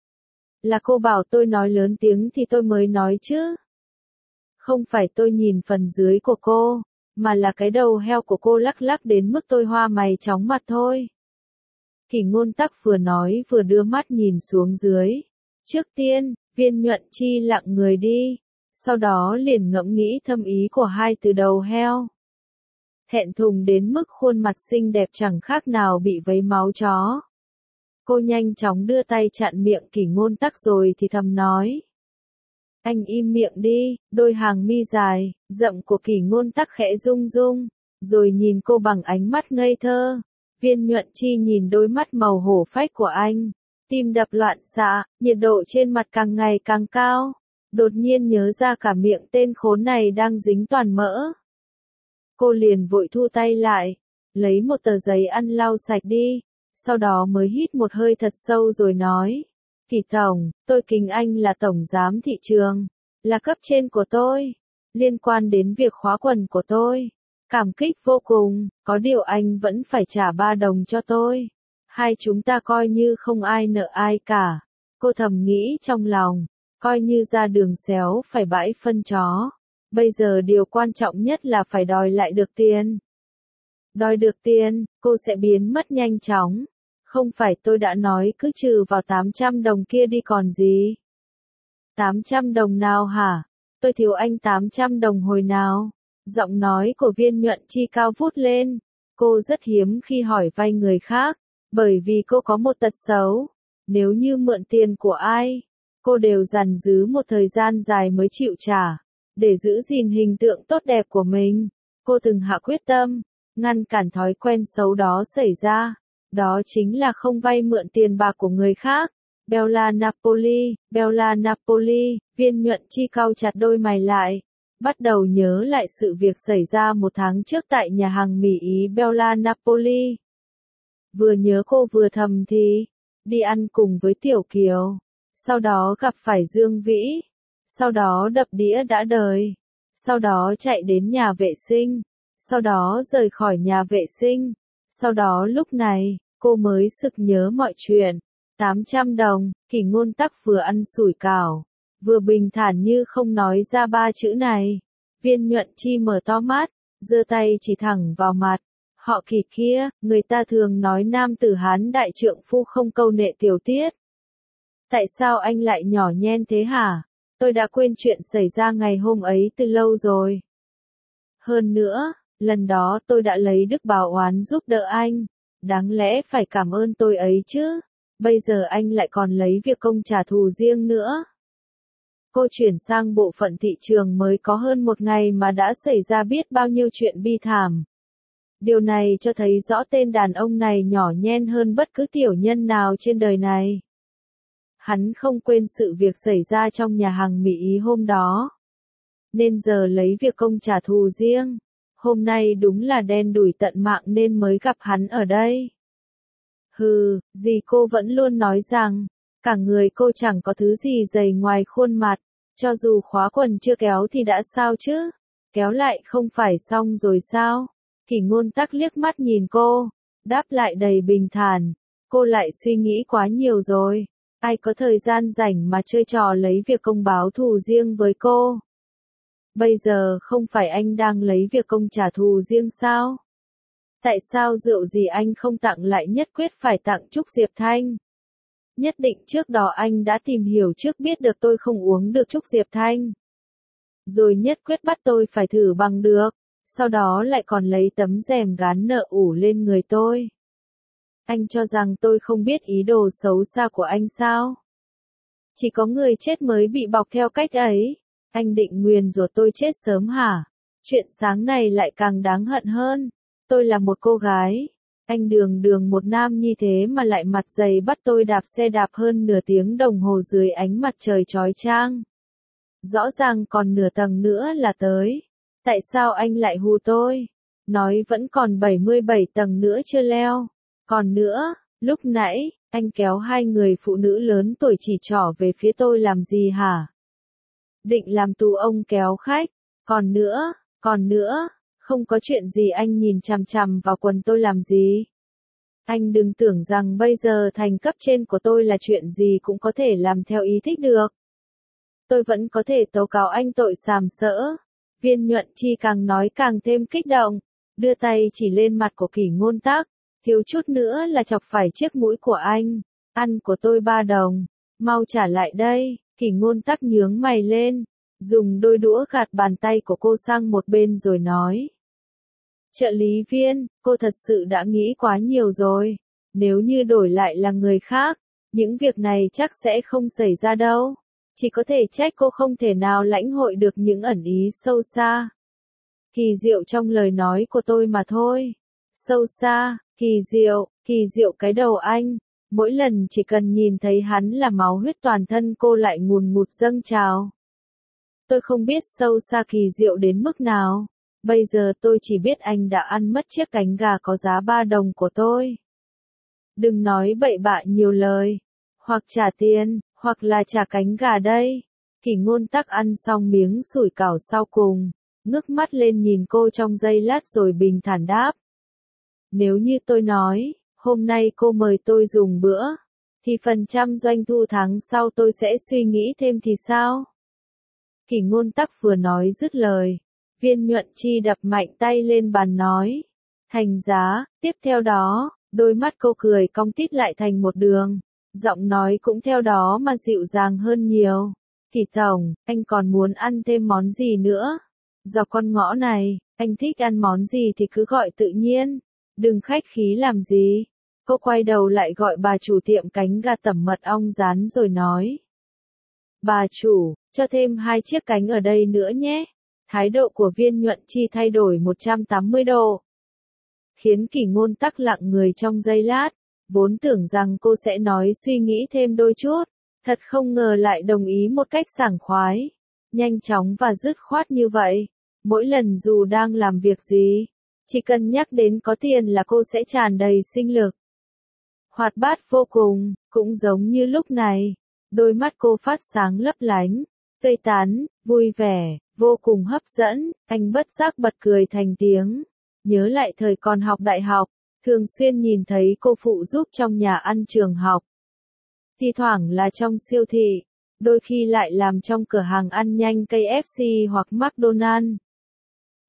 Là cô bảo tôi nói lớn tiếng thì tôi mới nói chứ. Không phải tôi nhìn phần dưới của cô, mà là cái đầu heo của cô lắc lắc đến mức tôi hoa mày chóng mặt thôi. Kỷ Ngôn Tắc vừa nói vừa đưa mắt nhìn xuống dưới. Trước tiên, Viên Nhuận Chi lặng người đi, sau đó liền ngẫm nghĩ thâm ý của hai từ đầu heo. Thẹn thùng đến mức khuôn mặt xinh đẹp chẳng khác nào bị vấy máu chó. Cô nhanh chóng đưa tay chặn miệng Kỷ Ngôn Tắc rồi thì thầm nói. Anh im miệng đi, đôi hàng mi dài, rậm của Kỷ Ngôn Tắc khẽ rung rung, rồi nhìn cô bằng ánh mắt ngây thơ. Viên Nhuận Chi nhìn đôi mắt màu hổ phách của anh, tim đập loạn xạ, nhiệt độ trên mặt càng ngày càng cao, đột nhiên nhớ ra cả miệng tên khốn này đang dính toàn mỡ. Cô liền vội thu tay lại, lấy một tờ giấy ăn lau sạch đi, sau đó mới hít một hơi thật sâu rồi nói, Kỷ tổng, tôi kính anh là tổng giám thị trường, là cấp trên của tôi, liên quan đến việc khóa quần của tôi. Cảm kích vô cùng, có điều anh vẫn phải trả ba đồng cho tôi. Hai chúng ta coi như không ai nợ ai cả. Cô thầm nghĩ trong lòng, coi như ra đường xéo phải bãi phân chó. Bây giờ điều quan trọng nhất là phải đòi lại được tiền. Đòi được tiền, cô sẽ biến mất nhanh chóng. Không phải tôi đã nói cứ trừ vào tám trăm đồng kia đi còn gì. tám trăm đồng nào hả? Tôi thiếu anh tám trăm đồng hồi nào? Giọng nói của Viên Nhuận Chi cao vút lên. Cô rất hiếm khi hỏi vay người khác, bởi vì cô có một tật xấu. Nếu như mượn tiền của ai, cô đều dằn giữ một thời gian dài mới chịu trả. Để giữ gìn hình tượng tốt đẹp của mình, cô từng hạ quyết tâm, ngăn cản thói quen xấu đó xảy ra. Đó chính là không vay mượn tiền bạc của người khác. Bella Napoli, Bella Napoli, Viên Nhuận Chi cau chặt đôi mày lại. Bắt đầu nhớ lại sự việc xảy ra một tháng trước tại nhà hàng mì Ý Bella Napoli. Vừa nhớ cô vừa thầm thì, đi ăn cùng với Tiểu Kiều. Sau đó gặp phải Dương Vĩ. Sau đó đập đĩa đã đời. Sau đó chạy đến nhà vệ sinh. Sau đó rời khỏi nhà vệ sinh. Sau đó lúc này, cô mới sực nhớ mọi chuyện. tám trăm đồng, Kỷ Ngôn Tắc vừa ăn sủi cảo, vừa bình thản như không nói ra ba chữ này. Viên Nhuận Chi mở to mắt, giơ tay chỉ thẳng vào mặt. Họ Kỳ kia, người ta thường nói nam tử Hán đại trượng phu không câu nệ tiểu tiết. Tại sao anh lại nhỏ nhen thế hả? Tôi đã quên chuyện xảy ra ngày hôm ấy từ lâu rồi. Hơn nữa, lần đó tôi đã lấy đức báo oán giúp đỡ anh. Đáng lẽ phải cảm ơn tôi ấy chứ. Bây giờ anh lại còn lấy việc công trả thù riêng nữa. Cô chuyển sang bộ phận thị trường mới có hơn một ngày mà đã xảy ra biết bao nhiêu chuyện bi thảm. Điều này cho thấy rõ tên đàn ông này nhỏ nhen hơn bất cứ tiểu nhân nào trên đời này. Hắn không quên sự việc xảy ra trong nhà hàng Mỹ Ý hôm đó. Nên giờ lấy việc công trả thù riêng. Hôm nay đúng là đen đủi tận mạng nên mới gặp hắn ở đây. Hừ, dì cô vẫn luôn nói rằng, cả người cô chẳng có thứ gì dày ngoài khuôn mặt. Cho dù khóa quần chưa kéo thì đã sao chứ? Kéo lại không phải xong rồi sao? Kỷ Ngôn Tắc liếc mắt nhìn cô, đáp lại đầy bình thản. Cô lại suy nghĩ quá nhiều rồi. Ai có thời gian rảnh mà chơi trò lấy việc công báo thù riêng với cô? Bây giờ không phải anh đang lấy việc công trả thù riêng sao? Tại sao rượu gì anh không tặng lại nhất quyết phải tặng Trúc Diệp Thanh? Nhất định trước đó anh đã tìm hiểu trước biết được tôi không uống được Trúc Diệp Thanh. Rồi nhất quyết bắt tôi phải thử bằng được. Sau đó lại còn lấy tấm rèm gán nợ ủ lên người tôi. Anh cho rằng tôi không biết ý đồ xấu xa của anh sao? Chỉ có người chết mới bị bọc theo cách ấy. Anh định nguyền rủa tôi chết sớm hả? Chuyện sáng này lại càng đáng hận hơn. Tôi là một cô gái. Anh đường đường một nam như thế mà lại mặt dày bắt tôi đạp xe đạp hơn nửa tiếng đồng hồ dưới ánh mặt trời chói chang. Rõ ràng còn nửa tầng nữa là tới. Tại sao anh lại hù tôi? Nói vẫn còn bảy mươi bảy tầng nữa chưa leo. Còn nữa, lúc nãy, anh kéo hai người phụ nữ lớn tuổi chỉ trỏ về phía tôi làm gì hả? Định làm tù ông kéo khách. Còn nữa, còn nữa, không có chuyện gì anh nhìn chằm chằm vào quần tôi làm gì? Anh đừng tưởng rằng bây giờ thành cấp trên của tôi là chuyện gì cũng có thể làm theo ý thích được. Tôi vẫn có thể tố cáo anh tội sàm sỡ. Viên Nhuận Chi càng nói càng thêm kích động, đưa tay chỉ lên mặt của Kỷ Ngôn Tắc, thiếu chút nữa là chọc phải chiếc mũi của anh. Ăn của tôi ba đồng, mau trả lại đây. Kỷ Ngôn Tắc nhướng mày lên, dùng đôi đũa gạt bàn tay của cô sang một bên rồi nói. Trợ lý Viên, cô thật sự đã nghĩ quá nhiều rồi. Nếu như đổi lại là người khác, những việc này chắc sẽ không xảy ra đâu. Chỉ có thể trách cô không thể nào lãnh hội được những ẩn ý sâu xa. Kỳ diệu trong lời nói của tôi mà thôi. Sâu xa, kỳ diệu, kỳ diệu cái đầu anh. Mỗi lần chỉ cần nhìn thấy hắn là máu huyết toàn thân cô lại ngùn ngụt dâng trào. Tôi không biết sâu xa kỳ diệu đến mức nào. Bây giờ tôi chỉ biết anh đã ăn mất chiếc cánh gà có giá ba đồng của tôi. Đừng nói bậy bạ nhiều lời. Hoặc trả tiền, hoặc là trả cánh gà đây. Kỷ Ngôn Tắc ăn xong miếng sủi cảo sau cùng, ngước mắt lên nhìn cô trong giây lát rồi bình thản đáp. Nếu như tôi nói, hôm nay cô mời tôi dùng bữa, thì phần trăm doanh thu tháng sau tôi sẽ suy nghĩ thêm thì sao? Kỷ Ngôn Tắc vừa nói dứt lời, Viên Nhuận Chi đập mạnh tay lên bàn nói. Thành giá, tiếp theo đó, đôi mắt cô cười cong tít lại thành một đường. Giọng nói cũng theo đó mà dịu dàng hơn nhiều. Kỷ tổng, anh còn muốn ăn thêm món gì nữa? Dọc con ngõ này, anh thích ăn món gì thì cứ gọi tự nhiên. Đừng khách khí làm gì. Cô quay đầu lại gọi bà chủ tiệm cánh gà tẩm mật ong rán rồi nói. Bà chủ, cho thêm hai chiếc cánh ở đây nữa nhé. Thái độ của Viên Nhuận Chi thay đổi một trăm tám mươi độ. Khiến Kỷ Ngôn Tắc lặng người trong giây lát. Vốn tưởng rằng cô sẽ nói suy nghĩ thêm đôi chút, thật không ngờ lại đồng ý một cách sảng khoái, nhanh chóng và dứt khoát như vậy. Mỗi lần dù đang làm việc gì, chỉ cần nhắc đến có tiền là cô sẽ tràn đầy sinh lực. Hoạt bát vô cùng, cũng giống như lúc này, đôi mắt cô phát sáng lấp lánh, tươi tắn, vui vẻ, vô cùng hấp dẫn, anh bất giác bật cười thành tiếng, nhớ lại thời còn học đại học. Thường xuyên nhìn thấy cô phụ giúp trong nhà ăn trường học. Thi thoảng là trong siêu thị, đôi khi lại làm trong cửa hàng ăn nhanh ca ép xê hoặc McDonald's.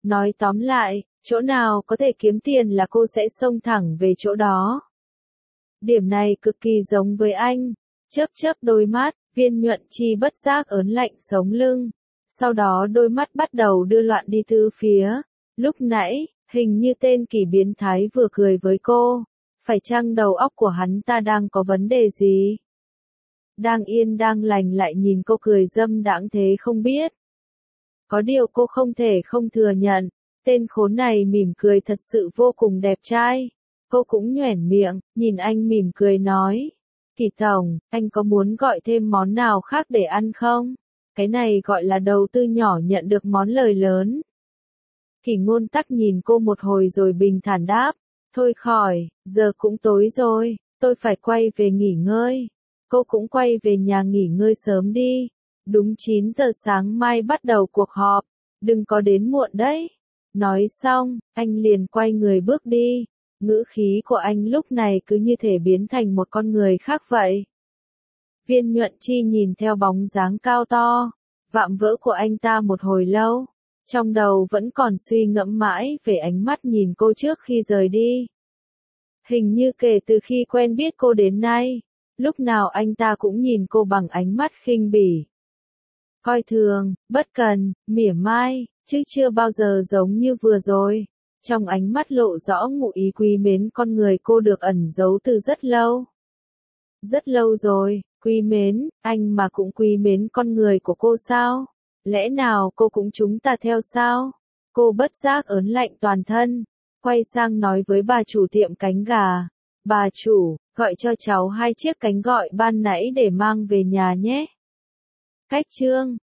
Nói tóm lại, chỗ nào có thể kiếm tiền là cô sẽ xông thẳng về chỗ đó. Điểm này cực kỳ giống với anh. Chớp chớp đôi mắt, Viên Nhuận Chi bất giác ớn lạnh sống lưng. Sau đó đôi mắt bắt đầu đưa loạn đi tứ phía. Lúc nãy, hình như tên kỷ biến thái vừa cười với cô. Phải chăng đầu óc của hắn ta đang có vấn đề gì? Đang yên đang lành lại nhìn cô cười dâm đãng thế không biết. Có điều cô không thể không thừa nhận, tên khốn này mỉm cười thật sự vô cùng đẹp trai. Cô cũng nhoẻn miệng, nhìn anh mỉm cười nói. Kỷ tổng, anh có muốn gọi thêm món nào khác để ăn không? Cái này gọi là đầu tư nhỏ nhận được món lời lớn. Kỷ Ngôn Tắc nhìn cô một hồi rồi bình thản đáp. Thôi khỏi, giờ cũng tối rồi, tôi phải quay về nghỉ ngơi. Cô cũng quay về nhà nghỉ ngơi sớm đi. Đúng chín giờ sáng mai bắt đầu cuộc họp, đừng có đến muộn đấy. Nói xong, anh liền quay người bước đi. Ngữ khí của anh lúc này cứ như thể biến thành một con người khác vậy. Viên Nhuận Chi nhìn theo bóng dáng cao to, vạm vỡ của anh ta một hồi lâu. Trong đầu vẫn còn suy ngẫm mãi về ánh mắt nhìn cô trước khi rời đi. Hình như kể từ khi quen biết cô đến nay, lúc nào anh ta cũng nhìn cô bằng ánh mắt khinh bỉ. Coi thường, bất cần, mỉa mai, chứ chưa bao giờ giống như vừa rồi. Trong ánh mắt lộ rõ ngụ ý quý mến con người cô được ẩn giấu từ rất lâu. Rất lâu rồi, quý mến, anh mà cũng quý mến con người của cô sao? Lẽ nào cô cũng chúng ta theo sao? Cô bất giác ớn lạnh toàn thân, quay sang nói với bà chủ tiệm cánh gà. Bà chủ, gọi cho cháu hai chiếc cánh gọi ban nãy để mang về nhà nhé. Cách chương